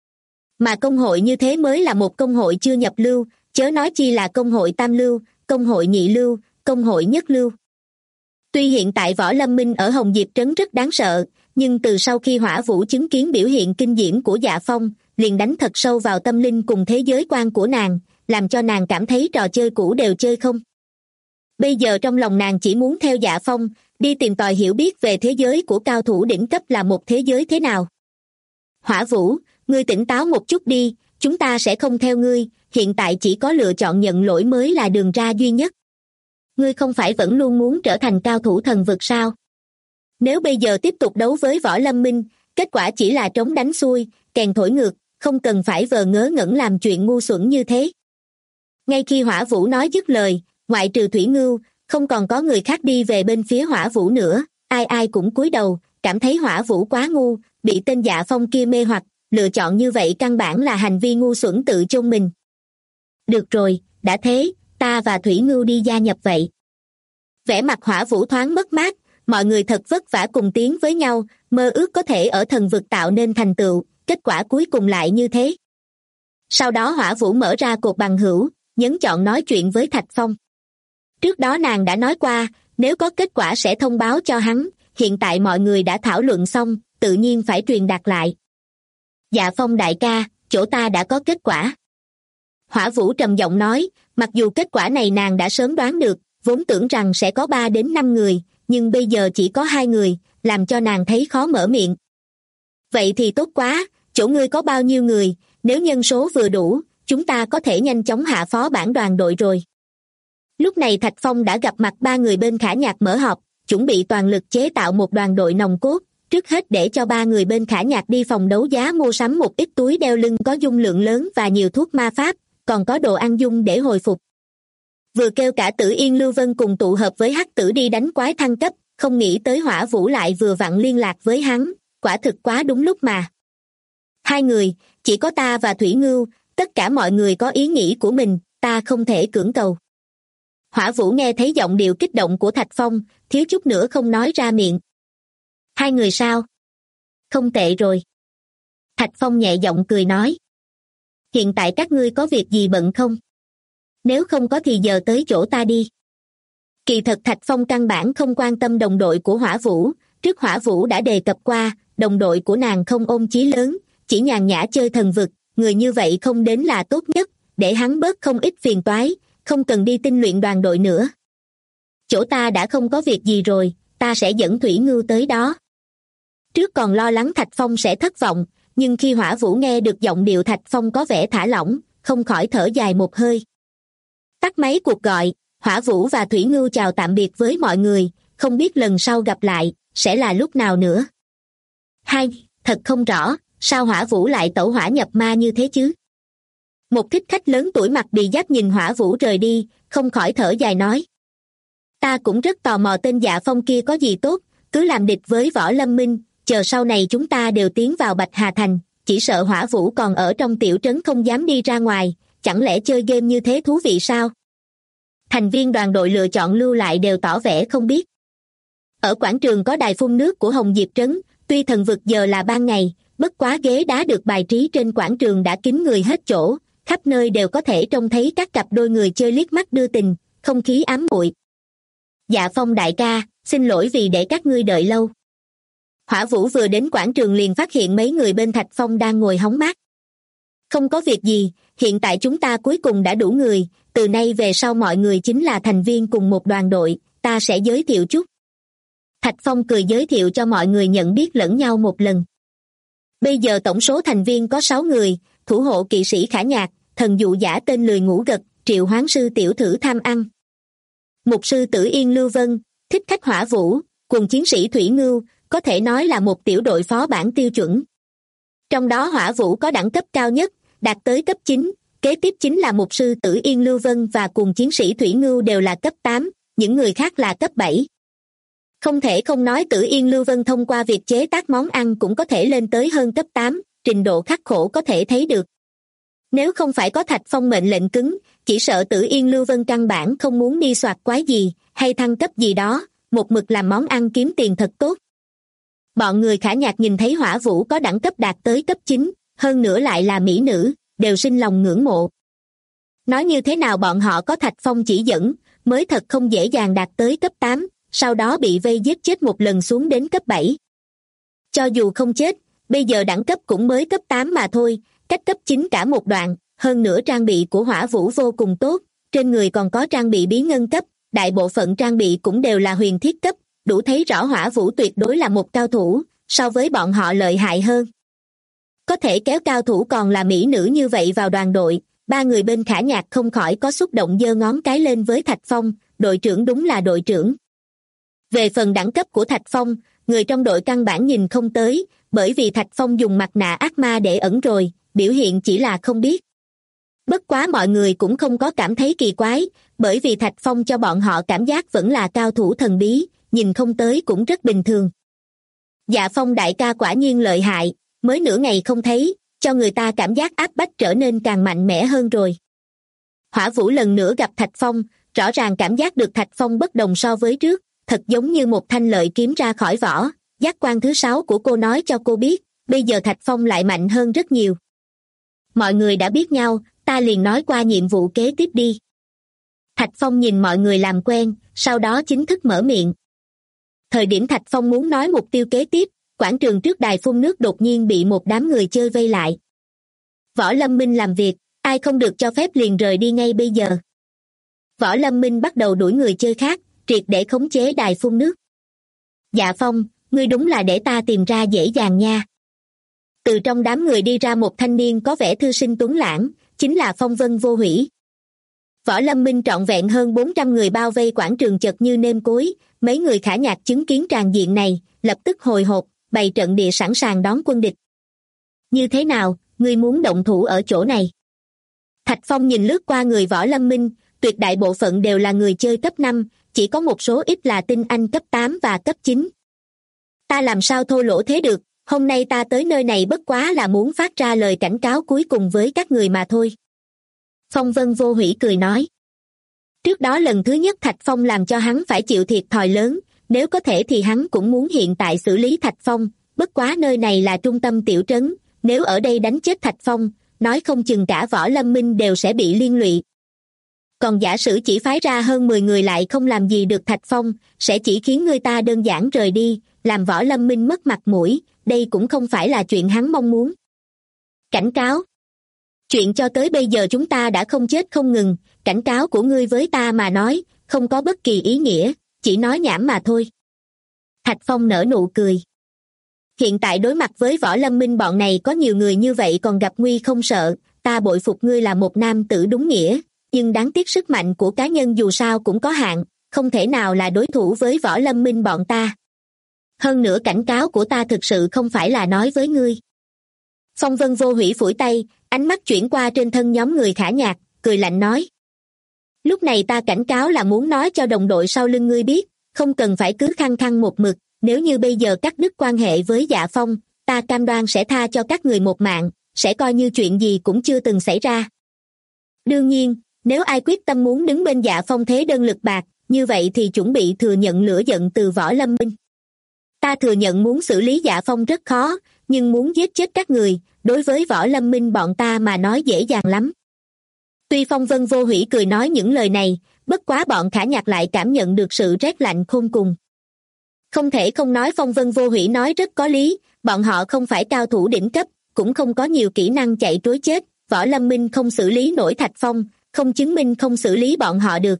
Mà công hội như thế mới là một công hội chưa nhập lưu, chớ nói chi là công hội tam lưu, công hội nhị lưu, công hội nhất lưu. Tuy hiện tại Võ Lâm Minh ở Hồng Diệp Trấn rất đáng sợ, nhưng từ sau khi Hỏa Vũ chứng kiến biểu hiện kinh diễm của Dạ Phong, liền đánh thật sâu vào tâm linh cùng thế giới quan của nàng, làm cho nàng cảm thấy trò chơi cũ đều chơi không. Bây giờ trong lòng nàng chỉ muốn theo Dạ Phong, đi tìm tòi hiểu biết về thế giới của cao thủ đỉnh cấp là một thế giới thế nào. Hỏa Vũ, ngươi tỉnh táo một chút đi, chúng ta sẽ không theo ngươi, hiện tại chỉ có lựa chọn nhận lỗi mới là đường ra duy nhất. Ngươi không phải vẫn luôn muốn trở thành cao thủ thần vực sao? Nếu bây giờ tiếp tục đấu với Võ Lâm Minh, kết quả chỉ là trống đánh xuôi, kèn thổi ngược, không cần phải vờ ngớ ngẩn làm chuyện ngu xuẩn như thế. Ngay khi Hỏa Vũ nói dứt lời, ngoại trừ Thủy Ngưu, không còn có người khác đi về bên phía Hỏa Vũ nữa, ai ai cũng cúi đầu, cảm thấy Hỏa Vũ quá ngu, bị tên Dạ Phong kia mê hoặc, lựa chọn như vậy căn bản là hành vi ngu xuẩn tự chôn mình. Được rồi, đã thế, ta và Thủy Ngưu đi gia nhập vậy. Vẻ mặt Hỏa Vũ thoáng mất mát, mọi người thật vất vả cùng tiến với nhau, mơ ước có thể ở thần vực tạo nên thành tựu, kết quả cuối cùng lại như thế. Sau đó Hỏa Vũ mở ra cột bằng hữu, nhấn chọn nói chuyện với Thạch Phong. Trước đó nàng đã nói qua, nếu có kết quả sẽ thông báo cho hắn, hiện tại mọi người đã thảo luận xong, tự nhiên phải truyền đạt lại. Dạ Phong đại ca, chỗ ta đã có kết quả. Hỏa Vũ trầm giọng nói, mặc dù kết quả này nàng đã sớm đoán được, vốn tưởng rằng sẽ có 3 đến 5 người, nhưng bây giờ chỉ có 2 người, làm cho nàng thấy khó mở miệng. Vậy thì tốt quá, chỗ ngươi có bao nhiêu người, nếu nhân số vừa đủ, chúng ta có thể nhanh chóng hạ phó bản đoàn đội rồi. Lúc này Thạch Phong đã gặp mặt 3 người bên Khả Nhạc mở họp, chuẩn bị toàn lực chế tạo một đoàn đội nòng cốt, trước hết để cho 3 người bên Khả Nhạc đi phòng đấu giá mua sắm một ít túi đeo lưng có dung lượng lớn và nhiều thuốc ma pháp, còn có đồ ăn dung để hồi phục. Vừa kêu cả Tử Yên Lưu Vân cùng tụ hợp với Hắc Tử đi đánh quái thăng cấp, không nghĩ tới Hỏa Vũ lại vừa vặn liên lạc với hắn, quả thực quá đúng lúc mà. 2 người, chỉ có ta và Thủy Ngưu, tất cả mọi người có ý nghĩ của mình, ta không thể cưỡng cầu. Hỏa Vũ nghe thấy giọng điệu kích động của Thạch Phong, thiếu chút nữa không nói ra miệng. 2 người sao? Không tệ rồi. Thạch Phong nhẹ giọng cười nói. Hiện tại các ngươi có việc gì bận không? Nếu không có thì giờ tới chỗ ta đi. Kỳ thật Thạch Phong căn bản không quan tâm đồng đội của Hỏa Vũ, trước Hỏa Vũ đã đề cập qua, đồng đội của nàng không ôm chí lớn, chỉ nhàn nhã chơi thần vực, người như vậy không đến là tốt nhất, để hắn bớt không ít phiền toái, không cần đi tinh luyện đoàn đội nữa. Chỗ ta đã không có việc gì rồi, ta sẽ dẫn Thủy Ngưu tới đó. Trước còn lo lắng Thạch Phong sẽ thất vọng, nhưng khi Hỏa Vũ nghe được giọng điệu Thạch Phong có vẻ thả lỏng, không khỏi thở dài một hơi. Tắt máy cuộc gọi, Hỏa Vũ và Thủy Ngưu chào tạm biệt với mọi người, không biết lần sau gặp lại, sẽ là lúc nào nữa. Thật không rõ, sao Hỏa Vũ lại tẩu hỏa nhập ma như thế chứ? Một thích khách lớn tuổi mặt bị giáp nhìn Hỏa Vũ rời đi, không khỏi thở dài nói. Ta cũng rất tò mò tên Dạ Phong kia có gì tốt, cứ làm địch với Võ Lâm Minh, chờ sau này chúng ta đều tiến vào Bạch Hà Thành, chỉ sợ Hỏa Vũ còn ở trong tiểu trấn không dám đi ra ngoài, chẳng lẽ chơi game như thế thú vị sao? Thành viên đoàn đội lựa chọn lưu lại đều tỏ vẻ không biết. Ở quảng trường có đài phun nước của Hồng Diệp Trấn, tuy thần vực giờ là ban ngày, bất quá ghế đá được bài trí trên quảng trường đã kín người hết chỗ, khắp nơi đều có thể trông thấy các cặp đôi người chơi liếc mắt đưa tình, không khí ám muội. Dạ Phong đại ca, xin lỗi vì để các ngươi đợi lâu. Hỏa Vũ vừa đến quảng trường liền phát hiện mấy người bên Thạch Phong đang ngồi hóng mát. Không có việc gì, hiện tại chúng ta cuối cùng đã đủ người, từ nay về sau mọi người chính là thành viên cùng một đoàn đội, ta sẽ giới thiệu chút. Thạch Phong cười giới thiệu cho mọi người nhận biết lẫn nhau một lần. Bây giờ tổng số thành viên có 6 người, thủ hộ kỵ sĩ Khả Nhạc, thần dụ giả tên lười ngủ gật, triệu hoán sư tiểu thử tham ăn. Mục sư Tử Yên Lưu Vân, thích khách Hỏa Vũ, cùng chiến sĩ Thủy Ngưu, có thể nói là một tiểu đội phó bản tiêu chuẩn. Trong đó Hỏa Vũ có đẳng cấp cao nhất, đạt tới cấp 9, kế tiếp chính là mục sư Tử Yên Lưu Vân và cùng chiến sĩ Thủy Ngưu đều là cấp 8, những người khác là cấp 7. Không thể không nói Tử Yên Lưu Vân thông qua việc chế tác món ăn cũng có thể lên tới hơn cấp 8, trình độ khắc khổ có thể thấy được. Nếu không phải có Thạch Phong mệnh lệnh cứng, chỉ sợ Tử Yên Lưu Vân căn bản không muốn đi soạt quái gì, hay thăng cấp gì đó, một mực làm món ăn kiếm tiền thật tốt. Bọn người Khả Nhạc nhìn thấy Hỏa Vũ có đẳng cấp đạt tới cấp 9, hơn nữa lại là mỹ nữ, đều sinh lòng ngưỡng mộ. Nói như thế nào bọn họ có Thạch Phong chỉ dẫn, mới thật không dễ dàng đạt tới cấp 8, sau đó bị vây giết chết một lần xuống đến cấp 7. Cho dù không chết, bây giờ đẳng cấp cũng mới cấp 8 mà thôi, cách cấp 9 cả một đoạn, hơn nữa trang bị của Hỏa Vũ vô cùng tốt, trên người còn có trang bị bí ngân cấp, đại bộ phận trang bị cũng đều là huyền thiết cấp, đủ thấy rõ Hỏa Vũ tuyệt đối là một cao thủ, so với bọn họ lợi hại hơn. Có thể kéo cao thủ còn là mỹ nữ như vậy vào đoàn đội, ba người bên Khả Nhạc không khỏi có xúc động giơ ngón cái lên với Thạch Phong, đội trưởng đúng là đội trưởng. Về phần đẳng cấp của Thạch Phong, người trong đội căn bản nhìn không tới, bởi vì Thạch Phong dùng mặt nạ ác ma để ẩn rồi, biểu hiện chỉ là không biết. Bất quá mọi người cũng không có cảm thấy kỳ quái, bởi vì Thạch Phong cho bọn họ cảm giác vẫn là cao thủ thần bí, nhìn không tới cũng rất bình thường. Dạ Phong đại ca quả nhiên lợi hại, mới nửa ngày không thấy, cho người ta cảm giác áp bách trở nên càng mạnh mẽ hơn rồi. Hỏa Vũ lần nữa gặp Thạch Phong, rõ ràng cảm giác được Thạch Phong bất đồng so với trước, thật giống như một thanh lợi kiếm ra khỏi vỏ, giác quan thứ 6 của cô nói cho cô biết, bây giờ Thạch Phong lại mạnh hơn rất nhiều. Mọi người đã biết nhau, ta liền nói qua nhiệm vụ kế tiếp đi. Thạch Phong nhìn mọi người làm quen, sau đó chính thức mở miệng. Thời điểm Thạch Phong muốn nói mục tiêu kế tiếp, quảng trường trước đài phun nước đột nhiên bị một đám người chơi vây lại. Võ Lâm Minh làm việc, ai không được cho phép liền rời đi ngay bây giờ. Võ Lâm Minh bắt đầu đuổi người chơi khác, triệt để khống chế đài phun nước. Dạ Phong, ngươi đúng là để ta tìm ra dễ dàng nha. Từ trong đám người đi ra một thanh niên có vẻ thư sinh tuấn lãng, chính là Phong Vân Vô Hủy. Võ Lâm Minh trọn vẹn hơn 400 người bao vây quảng trường chật như nêm cối, mấy người Khả Nhạc chứng kiến tràng diện này, lập tức hồi hộp, bày trận địa sẵn sàng đón quân địch. Như thế nào, ngươi muốn động thủ ở chỗ này? Thạch Phong nhìn lướt qua người Võ Lâm Minh, tuyệt đại bộ phận đều là người chơi cấp 5, chỉ có một số ít là tinh anh cấp 8 và cấp 9. Ta làm sao thô lỗ thế được, hôm nay ta tới nơi này bất quá là muốn phát ra lời cảnh cáo cuối cùng với các người mà thôi. Phong Vân Vô Hủy cười nói. Trước đó lần thứ nhất Thạch Phong làm cho hắn phải chịu thiệt thòi lớn, nếu có thể thì hắn cũng muốn hiện tại xử lý Thạch Phong, bất quá nơi này là trung tâm tiểu trấn, nếu ở đây đánh chết Thạch Phong, nói không chừng cả Võ Lâm Minh đều sẽ bị liên lụy. Còn giả sử chỉ phái ra hơn 10 người lại không làm gì được Thạch Phong, sẽ chỉ khiến người ta đơn giản rời đi, làm Võ Lâm Minh mất mặt mũi, đây cũng không phải là chuyện hắn mong muốn. Cảnh cáo. Chuyện cho tới bây giờ chúng ta đã không chết không ngừng, cảnh cáo của ngươi với ta mà nói, không có bất kỳ ý nghĩa, chỉ nói nhảm mà thôi. Thạch Phong nở nụ cười. Hiện tại đối mặt với Võ Lâm Minh bọn này có nhiều người như vậy còn gặp nguy không sợ, ta bội phục ngươi là một nam tử đúng nghĩa, nhưng đáng tiếc sức mạnh của cá nhân dù sao cũng có hạn, không thể nào là đối thủ với Võ Lâm Minh bọn ta. Hơn nữa cảnh cáo của ta thực sự không phải là nói với ngươi. Phong Vân Vô Hủy phủi tay, ánh mắt chuyển qua trên thân nhóm người Khả Nhạc, cười lạnh nói. Lúc này ta cảnh cáo là muốn nói cho đồng đội sau lưng ngươi biết, không cần phải cứ khăng khăng một mực, nếu như bây giờ cắt đứt quan hệ với Dạ Phong, ta cam đoan sẽ tha cho các người một mạng, sẽ coi như chuyện gì cũng chưa từng xảy ra. Đương nhiên, nếu ai quyết tâm muốn đứng bên Dạ Phong thế đơn lực bạc, như vậy thì chuẩn bị thừa nhận lửa giận từ Võ Lâm Minh. Ta thừa nhận muốn xử lý Dạ Phong rất khó, nhưng muốn giết chết các người, đối với Võ Lâm Minh bọn ta mà nói dễ dàng lắm. Tuy Phong Vân Vô Hủy cười nói những lời này, bất quá bọn Khả Nhạc lại cảm nhận được sự rét lạnh khôn cùng. Không thể không nói Phong Vân Vô Hủy nói rất có lý, bọn họ không phải cao thủ đỉnh cấp, cũng không có nhiều kỹ năng chạy trối chết, Võ Lâm Minh không xử lý nổi Thạch Phong, không chứng minh không xử lý bọn họ được.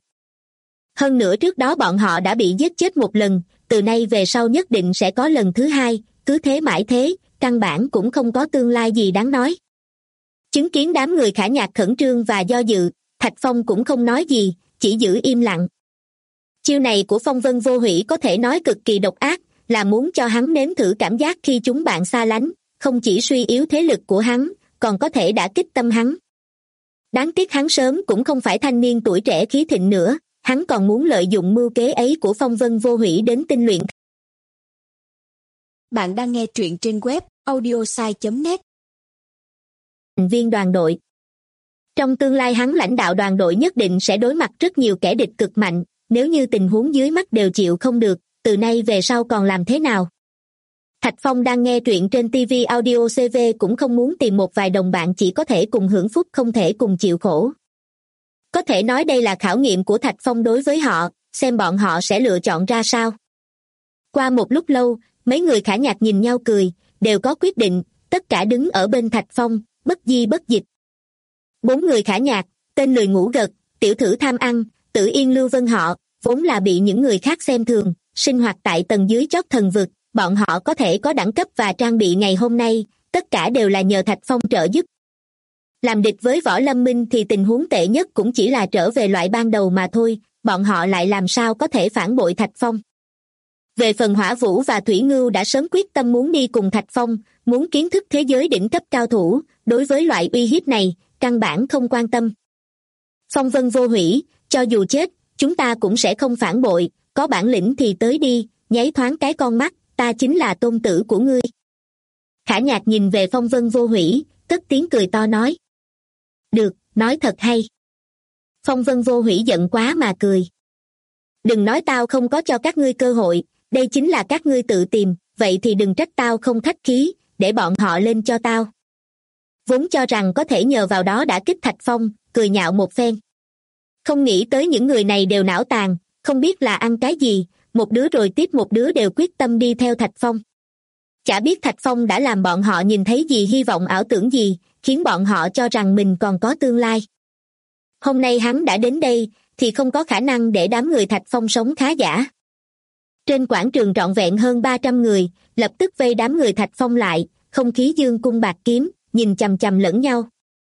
Hơn nữa trước đó bọn họ đã bị giết chết một lần, từ nay về sau nhất định sẽ có lần thứ hai, cứ thế mãi thế, căn bản cũng không có tương lai gì đáng nói. Chứng kiến đám người Khả Nhạc khẩn trương và do dự, Thạch Phong cũng không nói gì, chỉ giữ im lặng. Chiêu này của Phong Vân Vô Hủy có thể nói cực kỳ độc ác, là muốn cho hắn nếm thử cảm giác khi chúng bạn xa lánh, không chỉ suy yếu thế lực của hắn, còn có thể đả kích tâm hắn. Đáng tiếc hắn sớm cũng không phải thanh niên tuổi trẻ khí thịnh nữa, hắn còn muốn lợi dụng mưu kế ấy của Phong Vân Vô Hủy đến tinh luyện. Bạn đang nghe truyện trên web audiosai.net. Thành viên đoàn đội. Trong tương lai hắn lãnh đạo đoàn đội nhất định sẽ đối mặt rất nhiều kẻ địch cực mạnh, nếu như tình huống dưới mắt đều chịu không được, từ nay về sau còn làm thế nào? Thạch Phong đang nghe truyện trên TV Audio CV cũng không muốn tìm một vài đồng bạn chỉ có thể cùng hưởng phúc không thể cùng chịu khổ. Có thể nói đây là khảo nghiệm của Thạch Phong đối với họ, xem bọn họ sẽ lựa chọn ra sao. Qua một lúc lâu, mấy người Khả Nhạc nhìn nhau cười, đều có quyết định, tất cả đứng ở bên Thạch Phong, bất di bất dịch. 4 người Khả Nhạc, tên lười ngủ gật, tiểu thử tham ăn, Tử Yên Lưu Vân họ, vốn là bị những người khác xem thường, sinh hoạt tại tầng dưới chót thần vực, bọn họ có thể có đẳng cấp và trang bị ngày hôm nay, tất cả đều là nhờ Thạch Phong trợ giúp. Làm địch với Võ Lâm Minh thì tình huống tệ nhất cũng chỉ là trở về loại ban đầu mà thôi, bọn họ lại làm sao có thể phản bội Thạch Phong. Về phần Hỏa Vũ và Thủy Ngưu đã sớm quyết tâm muốn đi cùng Thạch Phong, muốn kiến thức thế giới đỉnh cấp cao thủ, đối với loại uy hiếp này, căn bản không quan tâm. Phong Vân Vô Hủy, cho dù chết, chúng ta cũng sẽ không phản bội, có bản lĩnh thì tới đi, nháy thoáng cái con mắt, ta chính là tôn tử của ngươi. Khả Nhạc nhìn về Phong Vân Vô Hủy, cất tiếng cười to nói. Được, nói thật hay. Phong Vân Vô Hủy giận quá mà cười. Đừng nói tao không có cho các ngươi cơ hội, đây chính là các ngươi tự tìm, vậy thì đừng trách tao không khách khí, để bọn họ lên cho tao. Vốn cho rằng có thể nhờ vào đó đã kích Thạch Phong, cười nhạo một phen. Không nghĩ tới những người này đều não tàn, không biết là ăn cái gì, một đứa rồi tiếp một đứa đều quyết tâm đi theo Thạch Phong. Chả biết Thạch Phong đã làm bọn họ nhìn thấy gì hy vọng ảo tưởng gì, khiến bọn họ cho rằng mình còn có tương lai. Hôm nay hắn đã đến đây, thì không có khả năng để đám người Thạch Phong sống khá giả. Trên quảng trường trọn vẹn hơn 300 người, lập tức vây đám người Thạch Phong lại, không khí dương cung bạc kiếm, nhìn chằm chằm lẫn nhau.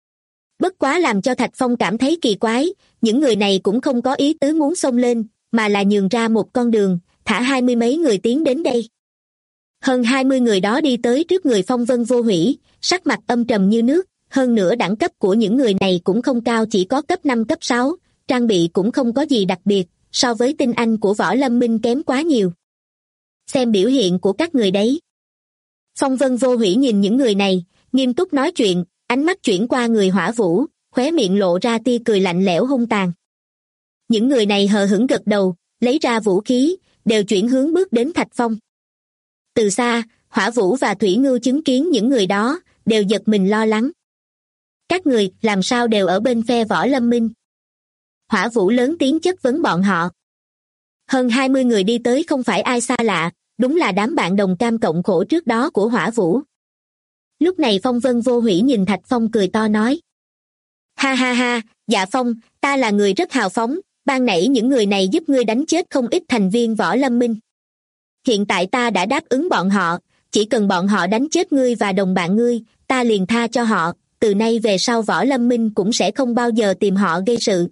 Bất quá làm cho Thạch Phong cảm thấy kỳ quái, những người này cũng không có ý tứ muốn xông lên, mà là nhường ra một con đường, thả 20 mấy người tiến đến đây. Hơn 20 người đó đi tới trước người Phong Vân Vô Hủy, sắc mặt âm trầm như nước, hơn nữa đẳng cấp của những người này cũng không cao, chỉ có cấp 5 cấp 6, trang bị cũng không có gì đặc biệt, so với tinh anh của Võ Lâm Minh kém quá nhiều. Xem biểu hiện của các người đấy. Phong Vân Vô Hủy nhìn những người này, nghiêm túc nói chuyện, ánh mắt chuyển qua người Hỏa Vũ, khóe miệng lộ ra tia cười lạnh lẽo hung tàn. Những người này hờ hững gật đầu, lấy ra vũ khí, đều chuyển hướng bước đến Thạch Phong. Từ xa, Hỏa Vũ và Thủy Ngưu chứng kiến những người đó, đều giật mình lo lắng. Các người làm sao đều ở bên phe Võ Lâm Minh? Hỏa Vũ lớn tiếng chất vấn bọn họ. Hơn 20 người đi tới không phải ai xa lạ, đúng là đám bạn đồng cam cộng khổ trước đó của Hỏa Vũ. Lúc này Phong Vân Vô Hủy nhìn Thạch Phong cười to nói. Ha ha ha, Dạ Phong, ta là người rất hào phóng, ban nãy những người này giúp ngươi đánh chết không ít thành viên Võ Lâm Minh. Hiện tại ta đã đáp ứng bọn họ, chỉ cần bọn họ đánh chết ngươi và đồng bạn ngươi, ta liền tha cho họ, từ nay về sau Võ Lâm Minh cũng sẽ không bao giờ tìm họ gây sự.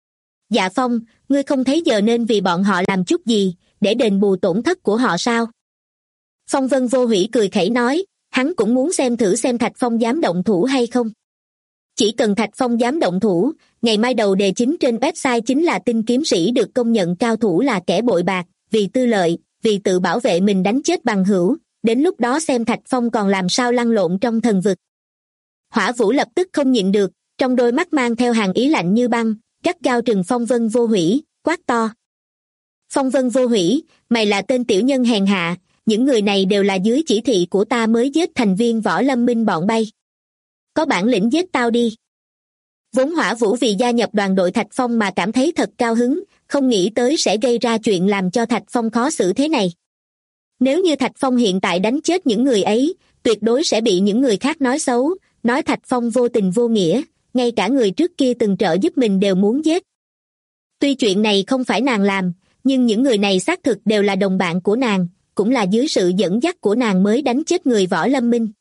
Dạ Phong, ngươi không thấy giờ nên vì bọn họ làm chút gì, để đền bù tổn thất của họ sao? Phong Vân Vô Hủy cười khẩy nói, hắn cũng muốn xem thử xem Thạch Phong dám động thủ hay không. Chỉ cần Thạch Phong dám động thủ, ngày mai đầu đề chính trên website chính là Tinh Kiếm Sĩ được công nhận cao thủ là kẻ bội bạc, vì tư lợi, vì tự bảo vệ mình đánh chết bằng hữu, đến lúc đó xem Thạch Phong còn làm sao lăn lộn trong thần vực. Hỏa Vũ lập tức không nhịn được, trong đôi mắt mang theo hàn ý lạnh như băng, gắt gao trừng Phong Vân Vô Hủy, quát to. Phong Vân Vô Hủy, mày là tên tiểu nhân hèn hạ, những người này đều là dưới chỉ thị của ta mới giết thành viên Võ Lâm Minh bọn bay. Có bản lĩnh giết tao đi. Vốn Hỏa Vũ vì gia nhập đoàn đội Thạch Phong mà cảm thấy thật cao hứng, không nghĩ tới sẽ gây ra chuyện làm cho Thạch Phong khó xử thế này. Nếu như Thạch Phong hiện tại đánh chết những người ấy, tuyệt đối sẽ bị những người khác nói xấu, nói Thạch Phong vô tình vô nghĩa, ngay cả người trước kia từng trợ giúp mình đều muốn giết. Tuy chuyện này không phải nàng làm, nhưng những người này xác thực đều là đồng bạn của nàng, cũng là dưới sự dẫn dắt của nàng mới đánh chết người Võ Lâm Minh.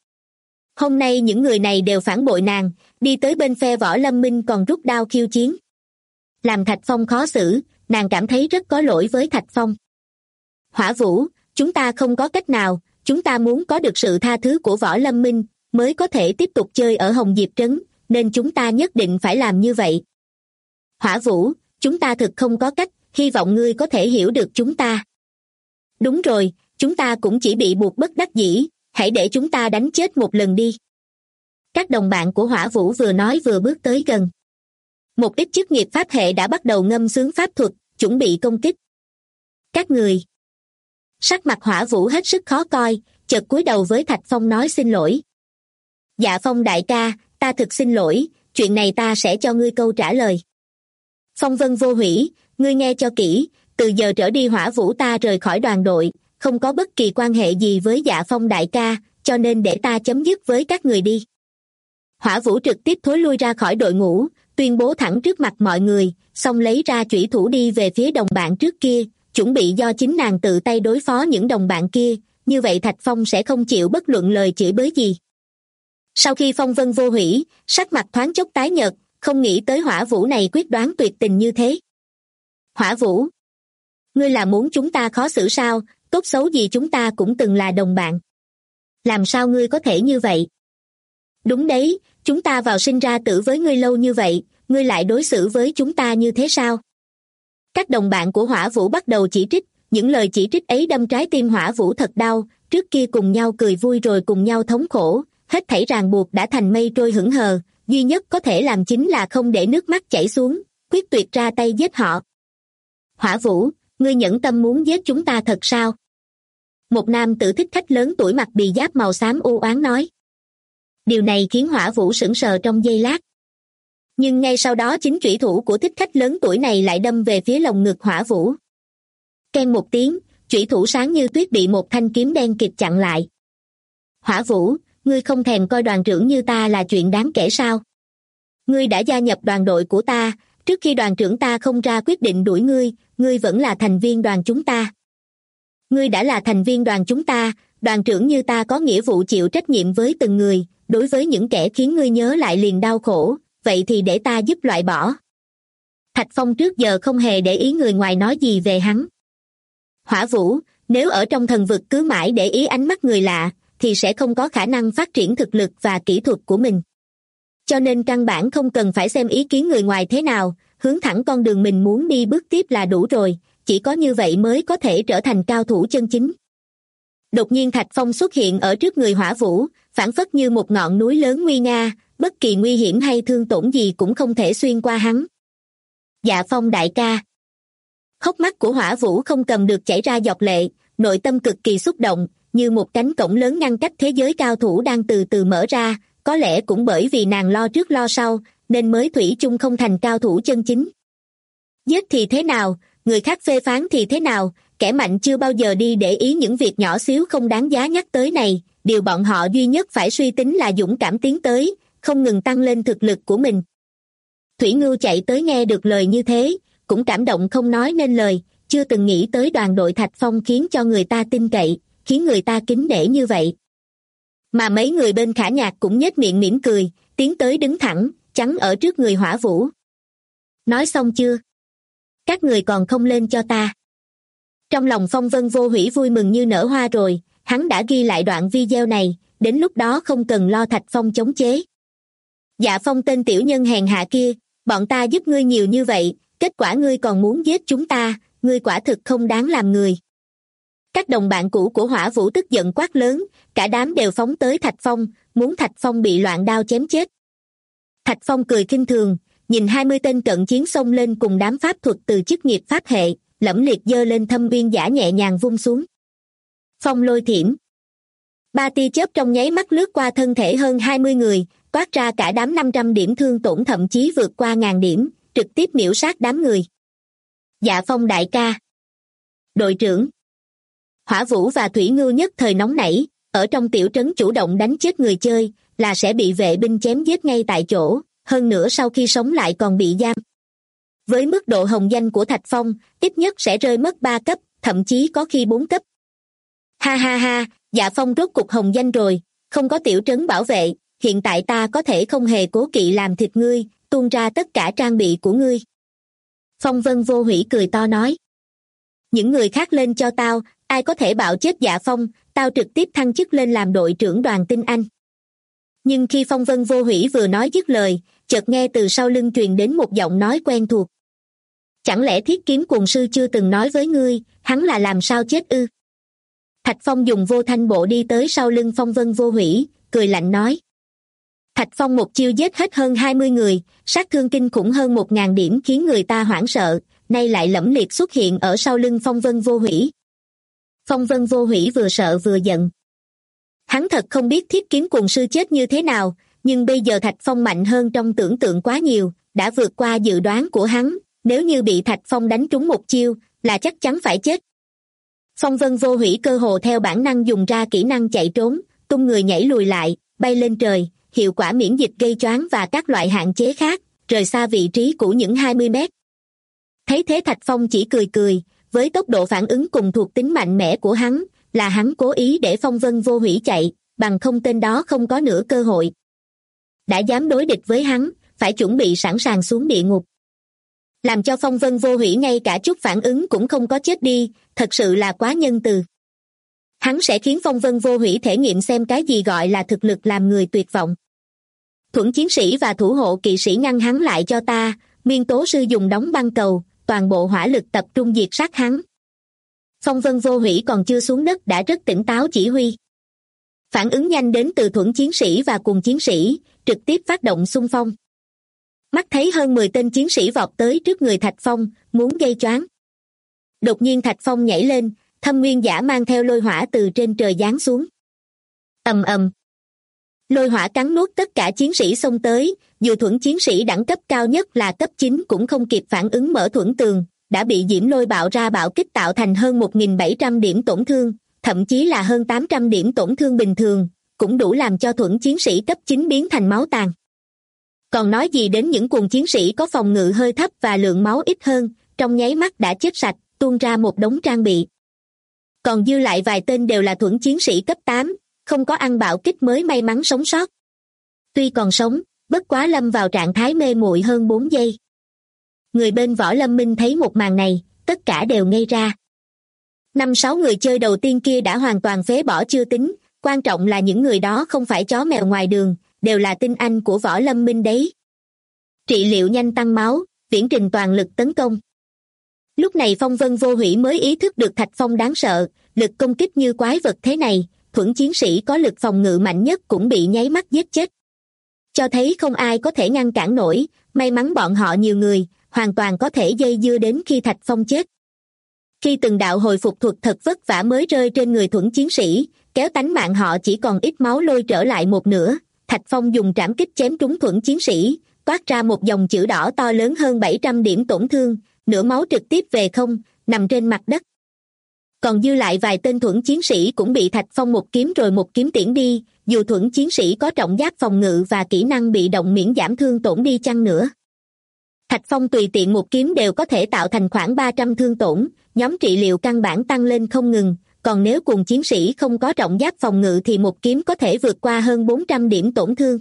Hôm nay những người này đều phản bội nàng, đi tới bên phe Võ Lâm Minh còn rút đao khiêu chiến. Làm Thạch Phong khó xử, nàng cảm thấy rất có lỗi với Thạch Phong. Hỏa Vũ, chúng ta không có cách nào, chúng ta muốn có được sự tha thứ của Võ Lâm Minh mới có thể tiếp tục chơi ở Hồng Diệp Trấn, nên chúng ta nhất định phải làm như vậy. Hỏa Vũ, chúng ta thực không có cách, hy vọng ngươi có thể hiểu được chúng ta. Đúng rồi, chúng ta cũng chỉ bị buộc bất đắc dĩ, hãy để chúng ta đánh chết một lần đi. Các đồng bạn của Hỏa Vũ vừa nói vừa bước tới gần. Một ít chức nghiệp pháp hệ đã bắt đầu ngâm xướng pháp thuật, chuẩn bị công kích. Các người. Sắc mặt Hỏa Vũ hết sức khó coi, chợt cúi đầu với Thạch Phong nói xin lỗi. Dạ Phong đại ca, ta thực xin lỗi, chuyện này ta sẽ cho ngươi câu trả lời. Phong Vân Vô Hủy, ngươi nghe cho kỹ, từ giờ trở đi Hỏa Vũ ta rời khỏi đoàn đội, không có bất kỳ quan hệ gì với Dạ Phong đại ca, cho nên để ta chấm dứt với các người đi. Hỏa Vũ trực tiếp thối lui ra khỏi đội ngũ, tuyên bố thẳng trước mặt mọi người, xong lấy ra chủy thủ đi về phía đồng bạn trước kia, chuẩn bị do chính nàng tự tay đối phó những đồng bạn kia, như vậy Thạch Phong sẽ không chịu bất luận lời chửi bới gì. Sau khi Phong Vân Vô Hủy, sắc mặt thoáng chốc tái nhợt, không nghĩ tới Hỏa Vũ này quyết đoán tuyệt tình như thế. Hỏa Vũ, ngươi là muốn chúng ta khó xử sao, tốt xấu gì chúng ta cũng từng là đồng bạn. Làm sao ngươi có thể như vậy? Đúng đấy, chúng ta vào sinh ra tử với ngươi lâu như vậy, ngươi lại đối xử với chúng ta như thế sao? Các đồng bạn của Hỏa Vũ bắt đầu chỉ trích, những lời chỉ trích ấy đâm trái tim Hỏa Vũ thật đau, trước kia cùng nhau cười vui rồi cùng nhau thống khổ, hết thảy ràng buộc đã thành mây trôi hững hờ, duy nhất có thể làm chính là không để nước mắt chảy xuống, quyết tuyệt ra tay giết họ. Hỏa Vũ, ngươi nhẫn tâm muốn giết chúng ta thật sao? Một nam tử thích khách lớn tuổi mặc bì giáp màu xám u oán nói. Điều này khiến Hỏa Vũ sững sờ trong giây lát. Nhưng ngay sau đó chính chủy thủ của thích khách lớn tuổi này lại đâm về phía lồng ngực Hỏa Vũ. Keng một tiếng, chủy thủ sáng như tuyết bị một thanh kiếm đen kịt chặn lại. Hỏa Vũ, ngươi không thèm coi đoàn trưởng như ta là chuyện đáng kể sao? Ngươi đã gia nhập đoàn đội của ta, trước khi đoàn trưởng ta không ra quyết định đuổi ngươi, ngươi vẫn là thành viên đoàn chúng ta. Ngươi đã là thành viên đoàn chúng ta, đoàn trưởng như ta có nghĩa vụ chịu trách nhiệm với từng người, đối với những kẻ khiến ngươi nhớ lại liền đau khổ, vậy thì để ta giúp loại bỏ. Thạch Phong trước giờ không hề để ý người ngoài nói gì về hắn. Hỏa Vũ, nếu ở trong thần vực cứ mãi để ý ánh mắt người lạ, thì sẽ không có khả năng phát triển thực lực và kỹ thuật của mình. Cho nên căn bản không cần phải xem ý kiến người ngoài thế nào, hướng thẳng con đường mình muốn đi bước tiếp là đủ rồi, chỉ có như vậy mới có thể trở thành cao thủ chân chính. Đột nhiên Thạch Phong xuất hiện ở trước người Hỏa Vũ, phảng phất như một ngọn núi lớn nguy nga, bất kỳ nguy hiểm hay thương tổn gì cũng không thể xuyên qua hắn. Dạ Phong đại ca. Hốc mắt của Hỏa Vũ không cầm được chảy ra giọt lệ, nội tâm cực kỳ xúc động, như một cánh cổng lớn ngăn cách thế giới cao thủ đang từ từ mở ra, có lẽ cũng bởi vì nàng lo trước lo sau, nên mới thủy chung không thành cao thủ chân chính. Giết thì thế nào, người khác phê phán thì thế nào, kẻ mạnh chưa bao giờ đi để ý những việc nhỏ xíu không đáng giá nhắc tới này, điều bọn họ duy nhất phải suy tính là dũng cảm tiến tới, không ngừng tăng lên thực lực của mình. Thủy Ngưu chạy tới nghe được lời như thế, cũng cảm động không nói nên lời, chưa từng nghĩ tới đoàn đội Thạch Phong khiến cho người ta tin cậy, khiến người ta kính nể như vậy. Mà mấy người bên Khả Nhạc cũng nhếch miệng mỉm cười, tiến tới đứng thẳng, chắn ở trước người Hỏa Vũ. Nói xong chưa? Các người còn không lên cho ta. Trong lòng Phong Vân Vô Hủy vui mừng như nở hoa rồi, hắn đã ghi lại đoạn video này, đến lúc đó không cần lo Thạch Phong chống chế. Dạ Phong tên tiểu nhân hèn hạ kia, bọn ta giúp ngươi nhiều như vậy, kết quả ngươi còn muốn giết chúng ta, ngươi quả thực không đáng làm người. Các đồng bạn cũ của Hỏa Vũ tức giận quát lớn, cả đám đều phóng tới Thạch Phong, muốn Thạch Phong bị loạn đao chém chết. Thạch Phong cười khinh thường, nhìn 20 tên cận chiến xông lên cùng đám pháp thuật từ chức nghiệp pháp hệ, lẫm liệt giơ lên thâm uyên giả nhẹ nhàng vung xuống. Phong lôi thiểm. 3 tia chớp trong nháy mắt lướt qua thân thể hơn 20 người, toát ra cả đám 500 điểm thương tổn thậm chí vượt qua 1000 điểm, trực tiếp miểu sát đám người. Dạ Phong đại ca. Đội trưởng. Hỏa Vũ và Thủy Ngưu nhất thời nóng nảy, ở trong tiểu trấn chủ động đánh chết người chơi, là sẽ bị vệ binh chém giết ngay tại chỗ, hơn nữa sau khi sống lại còn bị giam. Với mức độ hồng danh của Thạch Phong, ít nhất sẽ rơi mất 3 cấp, thậm chí có khi 4 cấp. Ha ha ha, Dạ Phong rốt cục hồng danh rồi, không có tiểu trấn bảo vệ, hiện tại ta có thể không hề cố kỵ làm thịt ngươi, tuôn ra tất cả trang bị của ngươi. Phong Vân Vô Hủy cười to nói. Những người khác lên cho tao, ai có thể bạo chết Dạ Phong, tao trực tiếp thăng chức lên làm đội trưởng đoàn tinh anh. Nhưng khi Phong Vân Vô Hủy vừa nói dứt lời, chợt nghe từ sau lưng truyền đến một giọng nói quen thuộc. Chẳng lẽ Thiết Kiếm Cuồng Sư chưa từng nói với ngươi, hắn là làm sao chết ư? Thạch Phong dùng vô thanh bộ đi tới sau lưng Phong Vân Vô Hủy, cười lạnh nói. Thạch Phong một chiêu giết hết hơn 20 người, sát thương kinh khủng hơn 1000 điểm khiến người ta hoảng sợ, nay lại lẫm liệt xuất hiện ở sau lưng Phong Vân Vô Hủy. Phong Vân Vô Hủy vừa sợ vừa giận. Hắn thật không biết Thiết Kiếm Cuồng Sư chết như thế nào, nhưng bây giờ Thạch Phong mạnh hơn trong tưởng tượng quá nhiều, đã vượt qua dự đoán của hắn, nếu như bị Thạch Phong đánh trúng một chiêu, là chắc chắn phải chết. Phong Vân Vô Hủy cơ hồ theo bản năng dùng ra kỹ năng chạy trốn, tung người nhảy lùi lại, bay lên trời, hiệu quả miễn dịch gây choáng và các loại hạn chế khác, rời xa vị trí của những 20 mét. Thấy thế Thạch Phong chỉ cười cười, với tốc độ phản ứng cùng thuộc tính mạnh mẽ của hắn, là hắn cố ý để Phong Vân Vô Hủy chạy, bằng không tên đó không có nửa cơ hội. Đã dám đối địch với hắn, phải chuẩn bị sẵn sàng xuống địa ngục. Làm cho Phong Vân Vô Hủy ngay cả chút phản ứng cũng không có chết đi, thật sự là quá nhân từ. Hắn sẽ khiến Phong Vân Vô Hủy thể nghiệm xem cái gì gọi là thực lực làm người tuyệt vọng. Thuẫn chiến sĩ và thủ hộ kỵ sĩ ngăn hắn lại cho ta, Nguyên Tố Sư dùng đóng băng cầu, toàn bộ hỏa lực tập trung diệt sát hắn. Phong Vân Vô Hủy còn chưa xuống đất đã rất tỉnh táo chỉ huy. Phản ứng nhanh đến từ thuẫn chiến sĩ và cùng chiến sĩ, trực tiếp phát động xung phong. Mắt thấy hơn 10 tên chiến sĩ vọt tới trước người Thạch Phong, muốn gây choáng. Đột nhiên Thạch Phong nhảy lên, Thâm Nguyên Giả mang theo lôi hỏa từ trên trời giáng xuống. Ầm ầm. Lôi hỏa cắn nuốt tất cả chiến sĩ xông tới, dù thuẫn chiến sĩ đẳng cấp cao nhất là cấp 9 cũng không kịp phản ứng mở thuẫn tường, đã bị diễm lôi bạo ra bạo kích tạo thành hơn 1700 điểm tổn thương, thậm chí là hơn 800 điểm tổn thương bình thường, cũng đủ làm cho thuẫn chiến sĩ cấp 9 biến thành máu tàn. Còn nói gì đến những cuồng chiến sĩ có phòng ngự hơi thấp và lượng máu ít hơn, trong nháy mắt đã chết sạch, tuôn ra một đống trang bị. Còn dư lại vài tên đều là thuẫn chiến sĩ cấp 8, không có ăn bạo kích mới may mắn sống sót. Tuy còn sống, bất quá lâm vào trạng thái mê muội hơn 4 giây. Người bên Võ Lâm Minh thấy một màn này, tất cả đều ngây ra. 5-6 người chơi đầu tiên kia đã hoàn toàn phế bỏ chưa tính, quan trọng là những người đó không phải chó mèo ngoài đường, đều là tinh anh của Võ Lâm Minh đấy. Trị liệu nhanh tăng máu, viễn trình toàn lực tấn công. Lúc này Phong Vân Vô Hủy mới ý thức được Thạch Phong đáng sợ, lực công kích như quái vật thế này, thuẫn chiến sĩ có lực phòng ngự mạnh nhất cũng bị nháy mắt giết chết. Cho thấy không ai có thể ngăn cản nổi, may mắn bọn họ nhiều người, hoàn toàn có thể dây dưa đến khi Thạch Phong chết. Khi từng đạo hồi phục thuật thật vất vả mới rơi trên người thuẫn chiến sĩ, kéo tánh mạng họ chỉ còn ít máu lôi trở lại một nửa, Thạch Phong dùng trảm kích chém trúng thuẫn chiến sĩ, toát ra một dòng chữ đỏ to lớn hơn 700 điểm tổn thương, nửa máu trực tiếp về không, nằm trên mặt đất. Còn dư lại vài tên thuẫn chiến sĩ cũng bị Thạch Phong một kiếm rồi một kiếm tiễn đi, dù thuẫn chiến sĩ có trọng giáp phòng ngự và kỹ năng bị động miễn giảm thương tổn đi chăng nữa. Thạch Phong tùy tiện một kiếm đều có thể tạo thành khoảng 300 thương tổn, nhóm trị liệu căn bản tăng lên không ngừng, còn nếu cùng chiến sĩ không có trọng giáp phòng ngự thì một kiếm có thể vượt qua hơn 400 điểm tổn thương.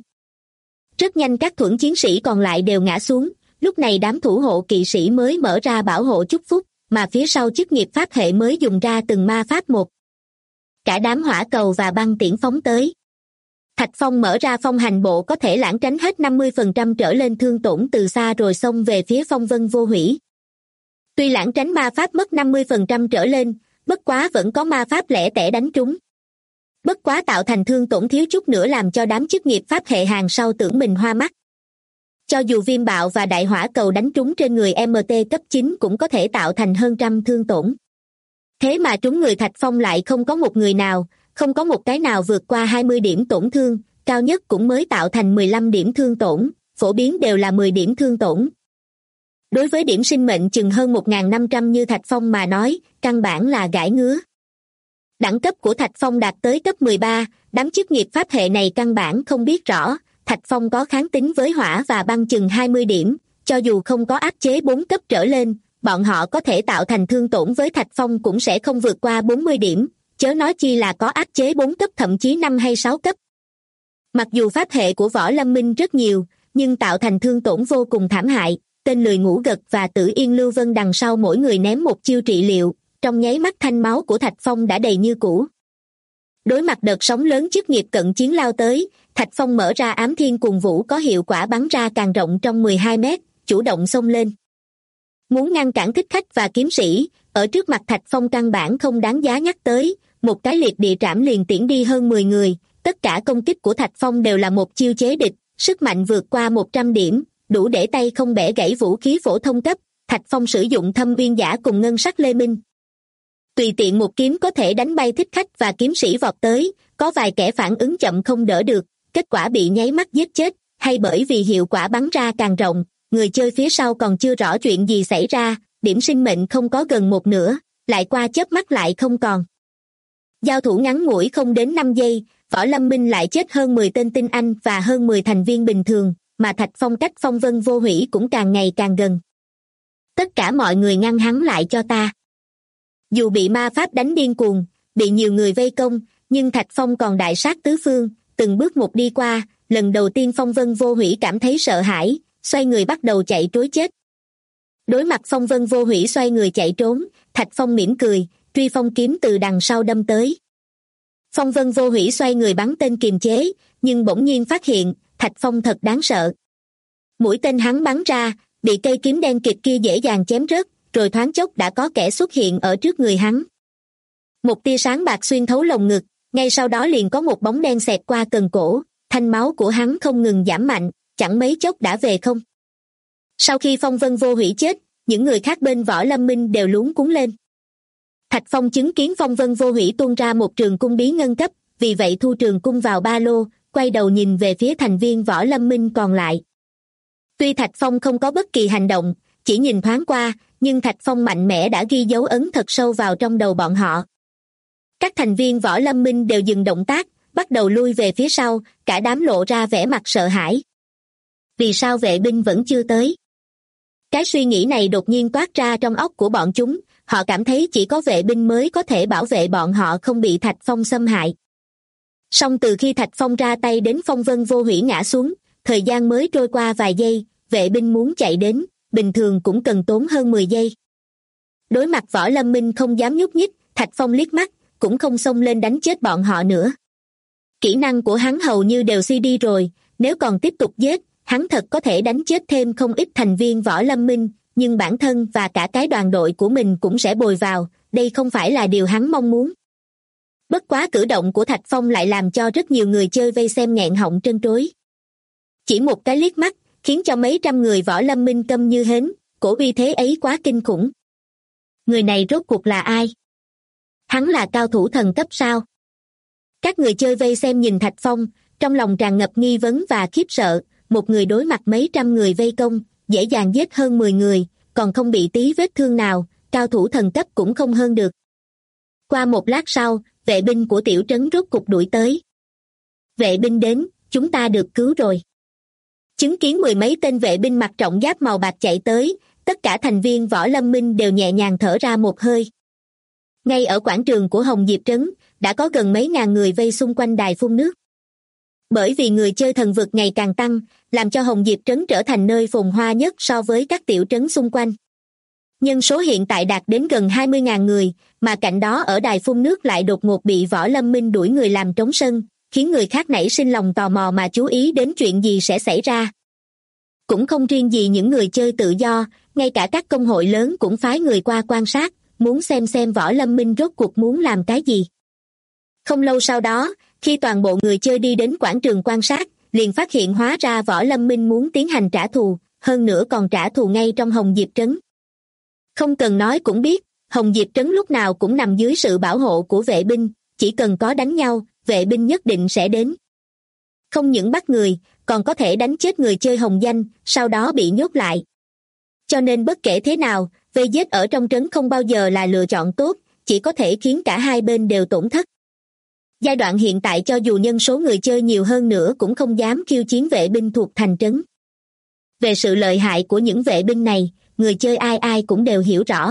Rất nhanh các thuẫn chiến sĩ còn lại đều ngã xuống, lúc này đám thủ hộ kỵ sĩ mới mở ra bảo hộ chúc phúc, mà phía sau chức nghiệp pháp hệ mới dùng ra từng ma pháp một. Cả đám hỏa cầu và băng tiễn phóng tới. Thạch Phong mở ra phong hành bộ có thể lãng tránh hết 50% trở lên thương tổn từ xa rồi xông về phía Phong Vân Vô Hủy. Tuy lãng tránh ma pháp mất 50% trở lên, bất quá vẫn có ma pháp lẻ tẻ đánh trúng. Bất quá tạo thành thương tổn thiếu chút nữa làm cho đám chức nghiệp pháp hệ hàng sau tưởng mình hoa mắt. Cho dù viêm bạo và đại hỏa cầu đánh trúng trên người MT cấp 9 cũng có thể tạo thành hơn trăm thương tổn. Thế mà trúng người Thạch Phong lại không có một người nào, không có một cái nào vượt qua 20 điểm tổn thương, cao nhất cũng mới tạo thành 15 điểm thương tổn, phổ biến đều là 10 điểm thương tổn. Đối với điểm sinh mệnh chừng hơn 1.500 như Thạch Phong mà nói, căn bản là gãi ngứa. Đẳng cấp của Thạch Phong đạt tới cấp 13, đám chức nghiệp pháp hệ này căn bản không biết rõ, Thạch Phong có kháng tính với hỏa và băng chừng 20 điểm, cho dù không có áp chế 4 cấp trở lên, bọn họ có thể tạo thành thương tổn với Thạch Phong cũng sẽ không vượt qua 40 điểm, chớ nói chi là có áp chế 4 cấp thậm chí 5 hay 6 cấp. Mặc dù pháp hệ của Võ Lâm Minh rất nhiều, nhưng tạo thành thương tổn vô cùng thảm hại, tên lười ngủ gật và Tử Yên Lưu Vân đằng sau mỗi người ném một chiêu trị liệu, trong nháy mắt thanh máu của Thạch Phong đã đầy như cũ. Đối mặt đợt sóng lớn chức nghiệp cận chiến lao tới, Thạch Phong mở ra ám thiên cuồng vũ có hiệu quả bắn ra càng rộng trong 12 mét, chủ động xông lên. Muốn ngăn cản thích khách và kiếm sĩ, ở trước mặt Thạch Phong căn bản không đáng giá nhắc tới, một cái liệt địa trảm liền tiễn đi hơn 10 người, tất cả công kích của Thạch Phong đều là một chiêu chế địch, sức mạnh vượt qua 100 điểm, đủ để tay không bẻ gãy vũ khí phổ thông cấp. Thạch Phong sử dụng thâm uyên giả cùng ngân sắc lê minh. Tùy tiện một kiếm có thể đánh bay thích khách và kiếm sĩ vọt tới, có vài kẻ phản ứng chậm không đỡ được, kết quả bị nháy mắt giết chết, hay bởi vì hiệu quả bắn ra càng rộng, người chơi phía sau còn chưa rõ chuyện gì xảy ra, điểm sinh mệnh không có gần một nửa, lại qua chớp mắt lại không còn. Giao thủ ngắn ngủi không đến 5 giây, Võ Lâm Minh lại chết hơn 10 tên tinh anh và hơn 10 thành viên bình thường, mà Thạch Phong cách phong vân vô hủy cũng càng ngày càng gần. Tất cả mọi người ngăn hắn lại cho ta. Dù bị ma pháp đánh điên cuồng, bị nhiều người vây công, nhưng Thạch Phong còn đại sát tứ phương, từng bước một đi qua, lần đầu tiên phong vân vô hủy cảm thấy sợ hãi, xoay người bắt đầu chạy trối chết. Đối mặt phong vân vô hủy xoay người chạy trốn, Thạch Phong mỉm cười, truy phong kiếm từ đằng sau đâm tới. Phong vân vô hủy xoay người bắn tên kiềm chế, nhưng bỗng nhiên phát hiện, Thạch Phong thật đáng sợ. Mũi tên hắn bắn ra, bị cây kiếm đen kịt kia dễ dàng chém rớt, rồi thoáng chốc đã có kẻ xuất hiện ở trước người hắn. Một tia sáng bạc xuyên thấu lồng ngực, ngay sau đó liền có một bóng đen xẹt qua cần cổ, thanh máu của hắn không ngừng giảm mạnh, chẳng mấy chốc đã về không. Sau khi phong vân vô hủy chết, những người khác bên Võ Lâm Minh đều luống cuống lên. Thạch Phong chứng kiến phong vân vô hủy tuôn ra một trường cung bí ngân cấp, vì vậy thu trường cung vào ba lô, quay đầu nhìn về phía thành viên Võ Lâm Minh còn lại. Tuy Thạch Phong không có bất kỳ hành động, chỉ nhìn thoáng qua, nhưng Thạch Phong mạnh mẽ đã ghi dấu ấn thật sâu vào trong đầu bọn họ. Các thành viên Võ Lâm Minh đều dừng động tác, bắt đầu lui về phía sau, cả đám lộ ra vẻ mặt sợ hãi. Vì sao vệ binh vẫn chưa tới? Cái suy nghĩ này đột nhiên toát ra trong óc của bọn chúng, họ cảm thấy chỉ có vệ binh mới có thể bảo vệ bọn họ không bị Thạch Phong xâm hại. Song từ khi Thạch Phong ra tay đến phong vân vô hủy ngã xuống, thời gian mới trôi qua vài giây, vệ binh muốn chạy đến, bình thường cũng cần tốn hơn 10 giây. Đối mặt Võ Lâm Minh không dám nhúc nhích, Thạch Phong liếc mắt, cũng không xông lên đánh chết bọn họ nữa. Kỹ năng của hắn hầu như đều CD rồi, nếu còn tiếp tục giết, hắn thật có thể đánh chết thêm không ít thành viên Võ Lâm Minh, nhưng bản thân và cả cái đoàn đội của mình cũng sẽ bồi vào, đây không phải là điều hắn mong muốn. Bất quá cử động của Thạch Phong lại làm cho rất nhiều người chơi vây xem nghẹn họng trân trối. Chỉ một cái liếc mắt, khiến cho mấy trăm người Võ Lâm Minh câm như hến, cổ uy thế ấy quá kinh khủng. Người này rốt cuộc là ai? Hắn là cao thủ thần cấp sao? Các người chơi vây xem nhìn Thạch Phong, trong lòng tràn ngập nghi vấn và khiếp sợ, một người đối mặt mấy trăm người vây công, dễ dàng giết hơn 10 người, còn không bị tí vết thương nào, cao thủ thần cấp cũng không hơn được. Qua một lát sau, vệ binh của tiểu trấn rốt cục đuổi tới. Vệ binh đến, chúng ta được cứu rồi. Chứng kiến 10 mấy tên vệ binh mặc trọng giáp màu bạc chạy tới, tất cả thành viên Võ Lâm Minh đều nhẹ nhàng thở ra một hơi. Ngay ở quảng trường của Hồng Diệp Trấn, đã có gần mấy ngàn người vây xung quanh đài phun nước. Bởi vì người chơi thần vực ngày càng tăng, làm cho Hồng Diệp Trấn trở thành nơi phồn hoa nhất so với các tiểu trấn xung quanh. Nhân số hiện tại đạt đến gần 20.000 người, mà cạnh đó ở đài phun nước lại đột ngột bị Võ Lâm Minh đuổi người làm trống sân, khiến người khác nảy sinh lòng tò mò mà chú ý đến chuyện gì sẽ xảy ra. Cũng không riêng gì những người chơi tự do, ngay cả các công hội lớn cũng phái người qua quan sát, muốn xem Võ Lâm Minh rốt cuộc muốn làm cái gì. Không lâu sau đó, khi toàn bộ người chơi đi đến quảng trường quan sát, liền phát hiện hóa ra Võ Lâm Minh muốn tiến hành trả thù, hơn nữa còn trả thù ngay trong Hồng Diệp Trấn. Không cần nói cũng biết, Hồng Diệp Trấn lúc nào cũng nằm dưới sự bảo hộ của vệ binh, chỉ cần có đánh nhau, vệ binh nhất định sẽ đến. Không những bắt người, còn có thể đánh chết người chơi hồng danh, sau đó bị nhốt lại. Cho nên bất kể thế nào, vây giết ở trong trấn không bao giờ là lựa chọn tốt, chỉ có thể khiến cả hai bên đều tổn thất. Giai đoạn hiện tại cho dù nhân số người chơi nhiều hơn nữa cũng không dám khiêu chiến vệ binh thuộc thành trấn. Về sự lợi hại của những vệ binh này, người chơi ai ai cũng đều hiểu rõ.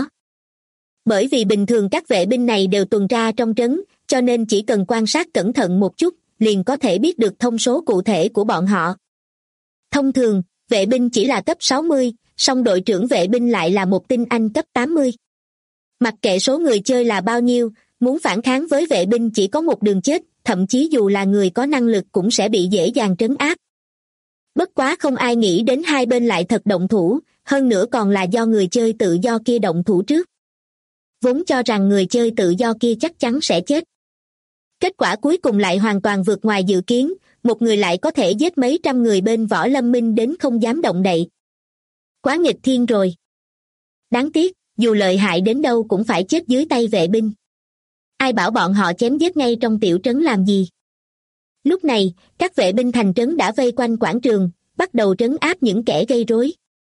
Bởi vì bình thường các vệ binh này đều tuần tra trong trấn, cho nên chỉ cần quan sát cẩn thận một chút, liền có thể biết được thông số cụ thể của bọn họ. Thông thường, vệ binh chỉ là cấp 60, song đội trưởng vệ binh lại là một tinh anh cấp 80. Mặc kệ số người chơi là bao nhiêu, muốn phản kháng với vệ binh chỉ có một đường chết, thậm chí dù là người có năng lực cũng sẽ bị dễ dàng trấn áp. Bất quá không ai nghĩ đến hai bên lại thật động thủ, hơn nữa còn là do người chơi tự do kia động thủ trước. Vốn cho rằng người chơi tự do kia chắc chắn sẽ chết. Kết quả cuối cùng lại hoàn toàn vượt ngoài dự kiến, một người lại có thể giết mấy trăm người bên Võ Lâm Minh đến không dám động đậy. Quá nghịch thiên rồi. Đáng tiếc, dù lợi hại đến đâu cũng phải chết dưới tay vệ binh. Ai bảo bọn họ chém giết ngay trong tiểu trấn làm gì? Lúc này, các vệ binh thành trấn đã vây quanh quảng trường, bắt đầu trấn áp những kẻ gây rối.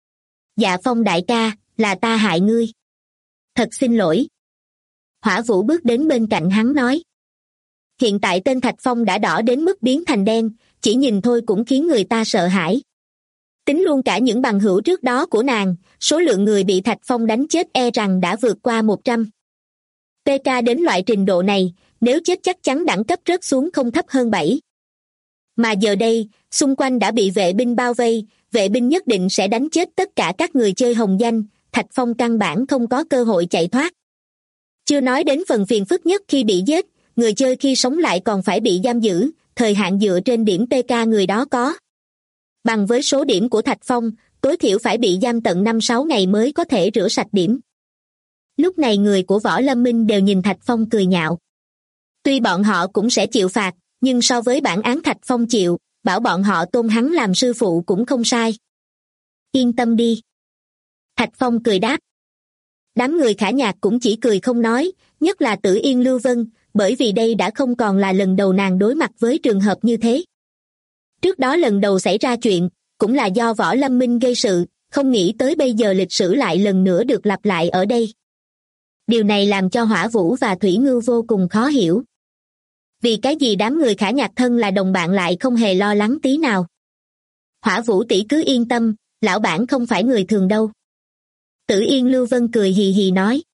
Dạ Phong đại ca, là ta hại ngươi. Thật xin lỗi. Hỏa Vũ bước đến bên cạnh hắn nói. Hiện tại tên Thạch Phong đã đỏ đến mức biến thành đen, chỉ nhìn thôi cũng khiến người ta sợ hãi. Tính luôn cả những bằng hữu trước đó của nàng, số lượng người bị Thạch Phong đánh chết e rằng đã vượt qua 100. PK đến loại trình độ này, nếu chết chắc chắn đẳng cấp rớt xuống không thấp hơn 7. Mà giờ đây, xung quanh đã bị vệ binh bao vây, vệ binh nhất định sẽ đánh chết tất cả các người chơi hồng danh, Thạch Phong căn bản không có cơ hội chạy thoát. Chưa nói đến phần phiền phức nhất khi bị giết, người chơi khi sống lại còn phải bị giam giữ, thời hạn dựa trên điểm PK người đó có. Bằng với số điểm của Thạch Phong, tối thiểu phải bị giam tận 5-6 ngày mới có thể rửa sạch điểm. Lúc này người của Võ Lâm Minh đều nhìn Thạch Phong cười nhạo. Tuy bọn họ cũng sẽ chịu phạt, nhưng so với bản án Thạch Phong chịu, bảo bọn họ tôn hắn làm sư phụ cũng không sai. Yên tâm đi. Thạch Phong cười đáp. Đám người Khả Nhạc cũng chỉ cười không nói, nhất là Tử Yên Lưu Vân, bởi vì đây đã không còn là lần đầu nàng đối mặt với trường hợp như thế. Trước đó lần đầu xảy ra chuyện, cũng là do Võ Lâm Minh gây sự, không nghĩ tới bây giờ lịch sử lại lần nữa được lặp lại ở đây. Điều này làm cho Hỏa Vũ và Thủy Ngưu vô cùng khó hiểu. Vì cái gì đám người Khả Nhạc thân là đồng bạn lại không hề lo lắng tí nào? Hỏa Vũ tỷ cứ yên tâm, lão bản không phải người thường đâu. Tử Yên Lưu Vân cười hì hì nói.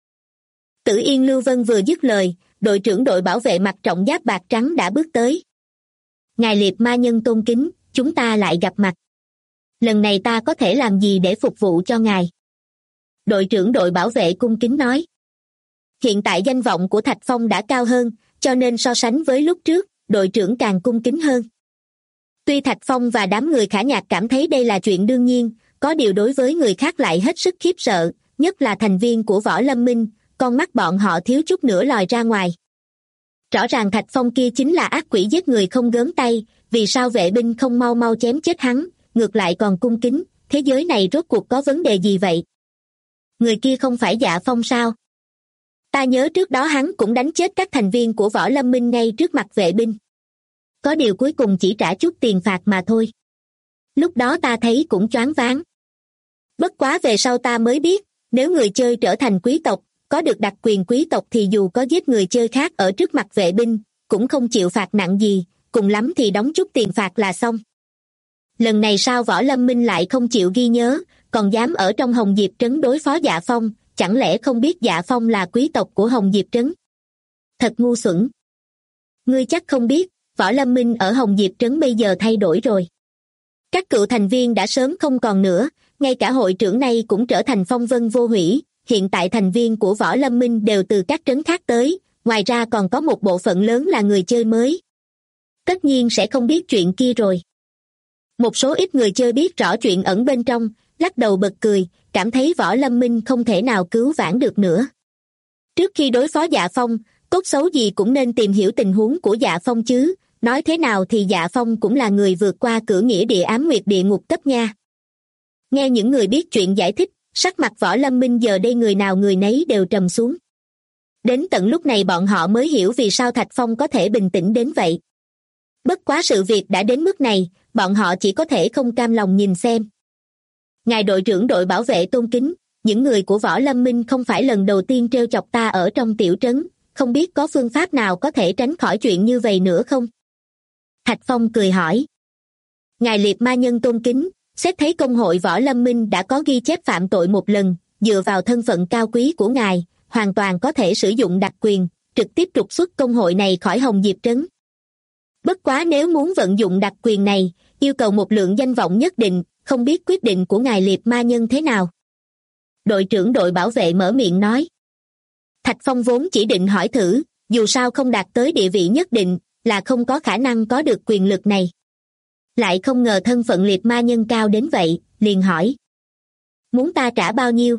Tử Yên Lưu Vân vừa dứt lời, đội trưởng đội bảo vệ mặc trọng giáp bạc trắng đã bước tới. Ngài Liệt Ma Nhân tôn kính, chúng ta lại gặp mặt. Lần này ta có thể làm gì để phục vụ cho ngài? Đội trưởng đội bảo vệ cung kính nói. Hiện tại danh vọng của Thạch Phong đã cao hơn, cho nên so sánh với lúc trước, đội trưởng càng cung kính hơn. Tuy Thạch Phong và đám người Khả Nhạc cảm thấy đây là chuyện đương nhiên, có điều đối với người khác lại hết sức khiếp sợ, nhất là thành viên của Võ Lâm Minh, con mắt bọn họ thiếu chút nữa lòi ra ngoài. Rõ ràng Thạch Phong kia chính là ác quỷ giết người không gớm tay, vì sao vệ binh không mau mau chém chết hắn, ngược lại còn cung kính, thế giới này rốt cuộc có vấn đề gì vậy? Người kia không phải Dạ Phong sao? Ta nhớ trước đó hắn cũng đánh chết các thành viên của Võ Lâm Minh ngay trước mặt vệ binh. Có điều cuối cùng chỉ trả chút tiền phạt mà thôi. Lúc đó ta thấy cũng choáng váng. Bất quá về sau ta mới biết, nếu người chơi trở thành quý tộc, có được đặc quyền quý tộc thì dù có giết người chơi khác ở trước mặt vệ binh, cũng không chịu phạt nặng gì, cùng lắm thì đóng chút tiền phạt là xong. Lần này sao Võ Lâm Minh lại không chịu ghi nhớ, còn dám ở trong Hồng Diệp Trấn đối phó Dạ Phong, chẳng lẽ không biết Dạ Phong là quý tộc của Hồng Diệp Trấn? Thật ngu xuẩn. Ngươi chắc không biết, Võ Lâm Minh ở Hồng Diệp Trấn bây giờ thay đổi rồi. Các cựu thành viên đã sớm không còn nữa, ngay cả hội trưởng này cũng trở thành phong vân vô hủy, hiện tại thành viên của Võ Lâm Minh đều từ các trấn khác tới, ngoài ra còn có một bộ phận lớn là người chơi mới. Tất nhiên sẽ không biết chuyện kia rồi. Một số ít người chơi biết rõ chuyện ẩn bên trong, lắc đầu bật cười, cảm thấy Võ Lâm Minh không thể nào cứu vãn được nữa. Trước khi đối phó Dạ Phong, tốt xấu gì cũng nên tìm hiểu tình huống của Dạ Phong chứ, nói thế nào thì Dạ Phong cũng là người vượt qua cửa nghĩa địa ám nguyệt địa ngục cấp nha. Nghe những người biết chuyện giải thích, sắc mặt Võ Lâm Minh giờ đây người nào người nấy đều trầm xuống. Đến tận lúc này bọn họ mới hiểu vì sao Thạch Phong có thể bình tĩnh đến vậy. Bất quá sự việc đã đến mức này, bọn họ chỉ có thể không cam lòng nhìn xem. Ngài đội trưởng đội bảo vệ tôn kính, những người của Võ Lâm Minh không phải lần đầu tiên trêu chọc ta ở trong tiểu trấn, không biết có phương pháp nào có thể tránh khỏi chuyện như vậy nữa không? Thạch Phong cười hỏi. Ngài Liệt Ma Nhân tôn kính, xét thấy công hội Võ Lâm Minh đã có ghi chép phạm tội một lần, dựa vào thân phận cao quý của ngài, hoàn toàn có thể sử dụng đặc quyền, trực tiếp trục xuất công hội này khỏi Hồng Diệp Trấn. Bất quá nếu muốn vận dụng đặc quyền này, yêu cầu một lượng danh vọng nhất định, không biết quyết định của ngài liệt ma nhân thế nào. Đội trưởng đội bảo vệ mở miệng nói. Thạch Phong vốn chỉ định hỏi thử, dù sao không đạt tới địa vị nhất định, là không có khả năng có được quyền lực này. Lại không ngờ thân phận liệt ma nhân cao đến vậy, liền hỏi. Muốn ta trả bao nhiêu?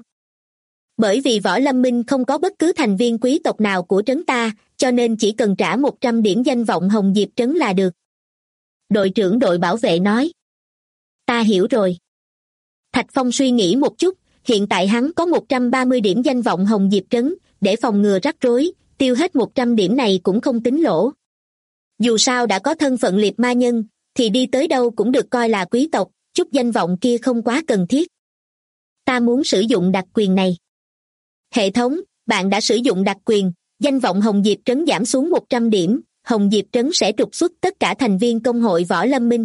Bởi vì Võ Lâm Minh không có bất cứ thành viên quý tộc nào của trấn ta, cho nên chỉ cần trả 100 điểm danh vọng Hồng Diệp trấn là được. Đội trưởng đội bảo vệ nói. Ta hiểu rồi. Thạch Phong suy nghĩ một chút, hiện tại hắn có 130 điểm danh vọng Hồng Diệp trấn, để phòng ngừa rắc rối, tiêu hết 100 điểm này cũng không tính lỗ. Dù sao đã có thân phận liệt ma nhân, thì đi tới đâu cũng được coi là quý tộc, chút danh vọng kia không quá cần thiết. Ta muốn sử dụng đặc quyền này. Hệ thống, bạn đã sử dụng đặc quyền, danh vọng Hồng Diệp trấn giảm xuống 100 điểm, Hồng Diệp trấn sẽ trục xuất tất cả thành viên công hội Võ Lâm Minh.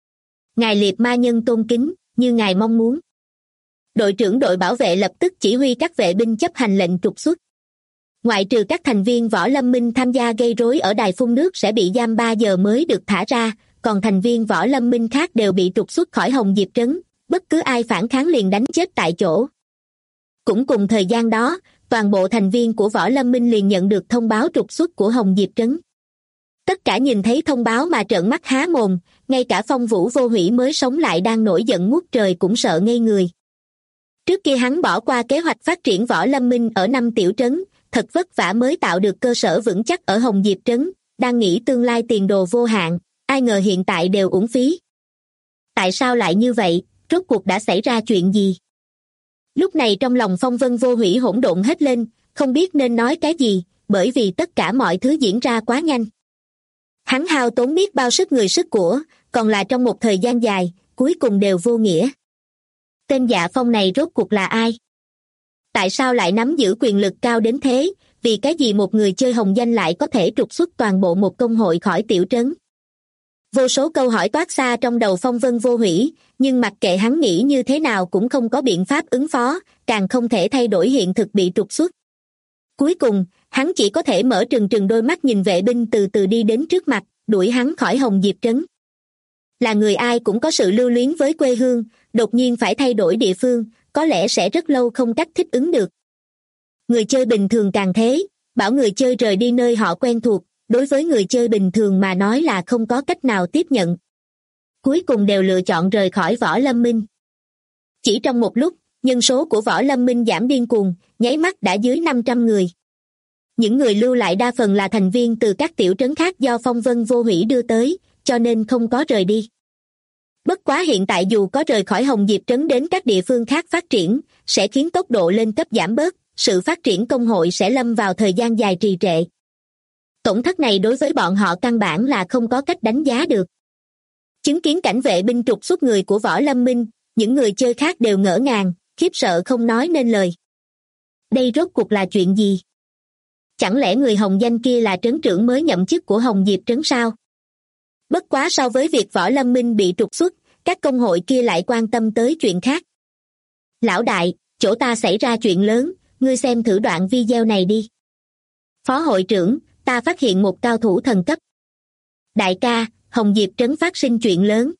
Ngài liệt ma nhân tôn kính, như ngài mong muốn. Đội trưởng đội bảo vệ lập tức chỉ huy các vệ binh chấp hành lệnh trục xuất. Ngoại trừ các thành viên Võ Lâm Minh tham gia gây rối ở đài phun nước sẽ bị giam 3 giờ mới được thả ra, còn thành viên Võ Lâm Minh khác đều bị trục xuất khỏi Hồng Diệp trấn, bất cứ ai phản kháng liền đánh chết tại chỗ. Cũng cùng thời gian đó, toàn bộ thành viên của Võ Lâm Minh liền nhận được thông báo trục xuất của Hồng Diệp trấn. Tất cả nhìn thấy thông báo mà trợn mắt há mồm, ngay cả Phong Vũ Vô Hủy mới sống lại đang nổi giận ngút trời cũng sợ ngây người. Trước kia hắn bỏ qua kế hoạch phát triển Võ Lâm Minh ở 5 tiểu trấn, thật vất vả mới tạo được cơ sở vững chắc ở Hồng Diệp trấn, đang nghĩ tương lai tiền đồ vô hạn, ai ngờ hiện tại đều uổng phí. Tại sao lại như vậy, rốt cuộc đã xảy ra chuyện gì? Lúc này trong lòng Phong Vân Vô Hủy hỗn độn hết lên, không biết nên nói cái gì, bởi vì tất cả mọi thứ diễn ra quá nhanh. Hắn hao tốn biết bao sức người sức của, còn là trong một thời gian dài, cuối cùng đều vô nghĩa. Tên Dạ Phong này rốt cuộc là ai? Tại sao lại nắm giữ quyền lực cao đến thế? Vì cái gì một người chơi hồng danh lại có thể trục xuất toàn bộ một công hội khỏi tiểu trấn? Vô số câu hỏi toát ra trong đầu Phong Vân Vô Hủy, nhưng mặc kệ hắn nghĩ như thế nào cũng không có biện pháp ứng phó, càng không thể thay đổi hiện thực bị trục xuất. Cuối cùng, hắn chỉ có thể mở trừng trừng đôi mắt nhìn vệ binh từ từ đi đến trước mặt, đuổi hắn khỏi Hồng Diệp trấn. Là người ai cũng có sự lưu luyến với quê hương, đột nhiên phải thay đổi địa phương, có lẽ sẽ rất lâu không cách thích ứng được. Người chơi bình thường càng thế, bảo người chơi rời đi nơi họ quen thuộc, đối với người chơi bình thường mà nói là không có cách nào tiếp nhận. Cuối cùng đều lựa chọn rời khỏi Võ Lâm Minh. Chỉ trong một lúc, nhân số của Võ Lâm Minh giảm điên cuồng, nháy mắt đã dưới 500 người. Những người lưu lại đa phần là thành viên từ các tiểu trấn khác do Phong Vân Vô Hủy đưa tới, cho nên không có rời đi. Bất quá hiện tại dù có rời khỏi Hồng Diệp trấn đến các địa phương khác phát triển, sẽ khiến tốc độ lên cấp giảm bớt, sự phát triển công hội sẽ lâm vào thời gian dài trì trệ. Tổn thất này đối với bọn họ căn bản là không có cách đánh giá được. Chứng kiến cảnh vệ binh trục xuất người của Võ Lâm Minh, những người chơi khác đều ngỡ ngàng, khiếp sợ không nói nên lời. Đây rốt cuộc là chuyện gì? Chẳng lẽ người hồng danh kia là trấn trưởng mới nhậm chức của Hồng Diệp trấn sao? Bất quá so với việc Võ Lâm Minh bị trục xuất, các công hội kia lại quan tâm tới chuyện khác. Lão đại, chỗ ta xảy ra chuyện lớn, ngươi xem thử đoạn video này đi. Phó hội trưởng, ta phát hiện một cao thủ thần cấp. Đại ca, Hồng Diệp trấn phát sinh chuyện lớn.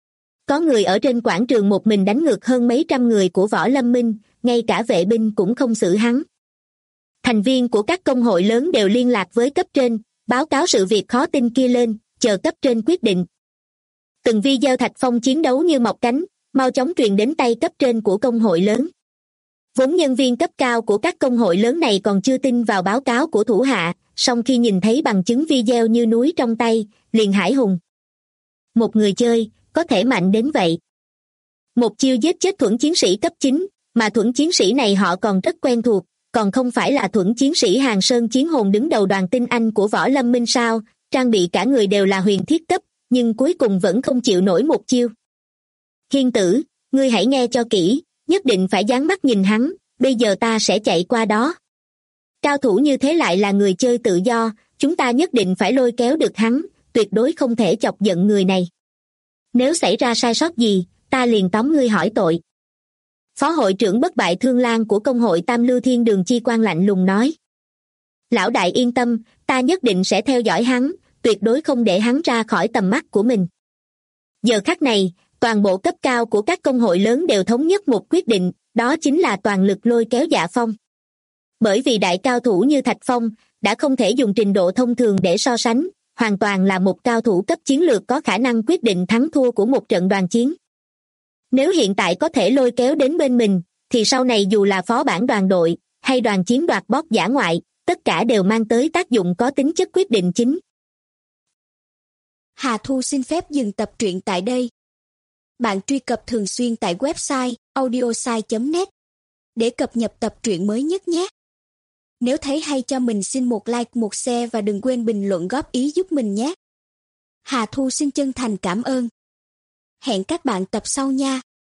Có người ở trên quảng trường một mình đánh ngược hơn mấy trăm người của Võ Lâm Minh, ngay cả vệ binh cũng không xử hắn. Thành viên của các công hội lớn đều liên lạc với cấp trên, báo cáo sự việc khó tin kia lên, chờ cấp trên quyết định. Từng video Thạch Phong chiến đấu như mọc cánh, mau chóng truyền đến tay cấp trên của công hội lớn. Vốn nhân viên cấp cao của các công hội lớn này còn chưa tin vào báo cáo của thủ hạ, song khi nhìn thấy bằng chứng video như núi trong tay, liền hải hùng. Một người chơi, có thể mạnh đến vậy. Một chiêu giết chết thuẫn chiến sĩ cấp 9, mà thuẫn chiến sĩ này họ còn rất quen thuộc, còn không phải là thuẫn chiến sĩ Hàng Sơn Chiến Hồn đứng đầu đoàn tinh anh của Võ Lâm Minh sao, trang bị cả người đều là huyền thiết cấp, nhưng cuối cùng vẫn không chịu nổi một chiêu. Hiên tử, ngươi hãy nghe cho kỹ, nhất định phải dán mắt nhìn hắn, bây giờ ta sẽ chạy qua đó. Cao thủ như thế lại là người chơi tự do, chúng ta nhất định phải lôi kéo được hắn, tuyệt đối không thể chọc giận người này. Nếu xảy ra sai sót gì, ta liền tóm ngươi hỏi tội. Phó hội trưởng bất bại Thương Lan của công hội Tam Lưu Thiên Đường Chi Quan lạnh lùng nói. Lão đại yên tâm, ta nhất định sẽ theo dõi hắn, tuyệt đối không để hắn ra khỏi tầm mắt của mình. Giờ khắc này, Toàn bộ cấp cao của các công hội lớn đều thống nhất một quyết định, đó chính là toàn lực lôi kéo Dạ Phong. Bởi vì đại cao thủ như Thạch Phong đã không thể dùng trình độ thông thường để so sánh, hoàn toàn là một cao thủ cấp chiến lược có khả năng quyết định thắng thua của một trận đoàn chiến. Nếu hiện tại có thể lôi kéo đến bên mình, thì sau này dù là phó bản đoàn đội, hay đoàn chiến đoạt boss dã ngoại, tất cả đều mang tới tác dụng có tính chất quyết định chính. Hà Thu xin phép dừng tập truyện tại đây. Bạn truy cập thường xuyên tại website audiosai.net để cập nhật tập truyện mới nhất nhé. Nếu thấy hay cho mình xin một like, một share và đừng quên bình luận góp ý giúp mình nhé. Hà Thu xin chân thành cảm ơn. Hẹn các bạn tập sau nha.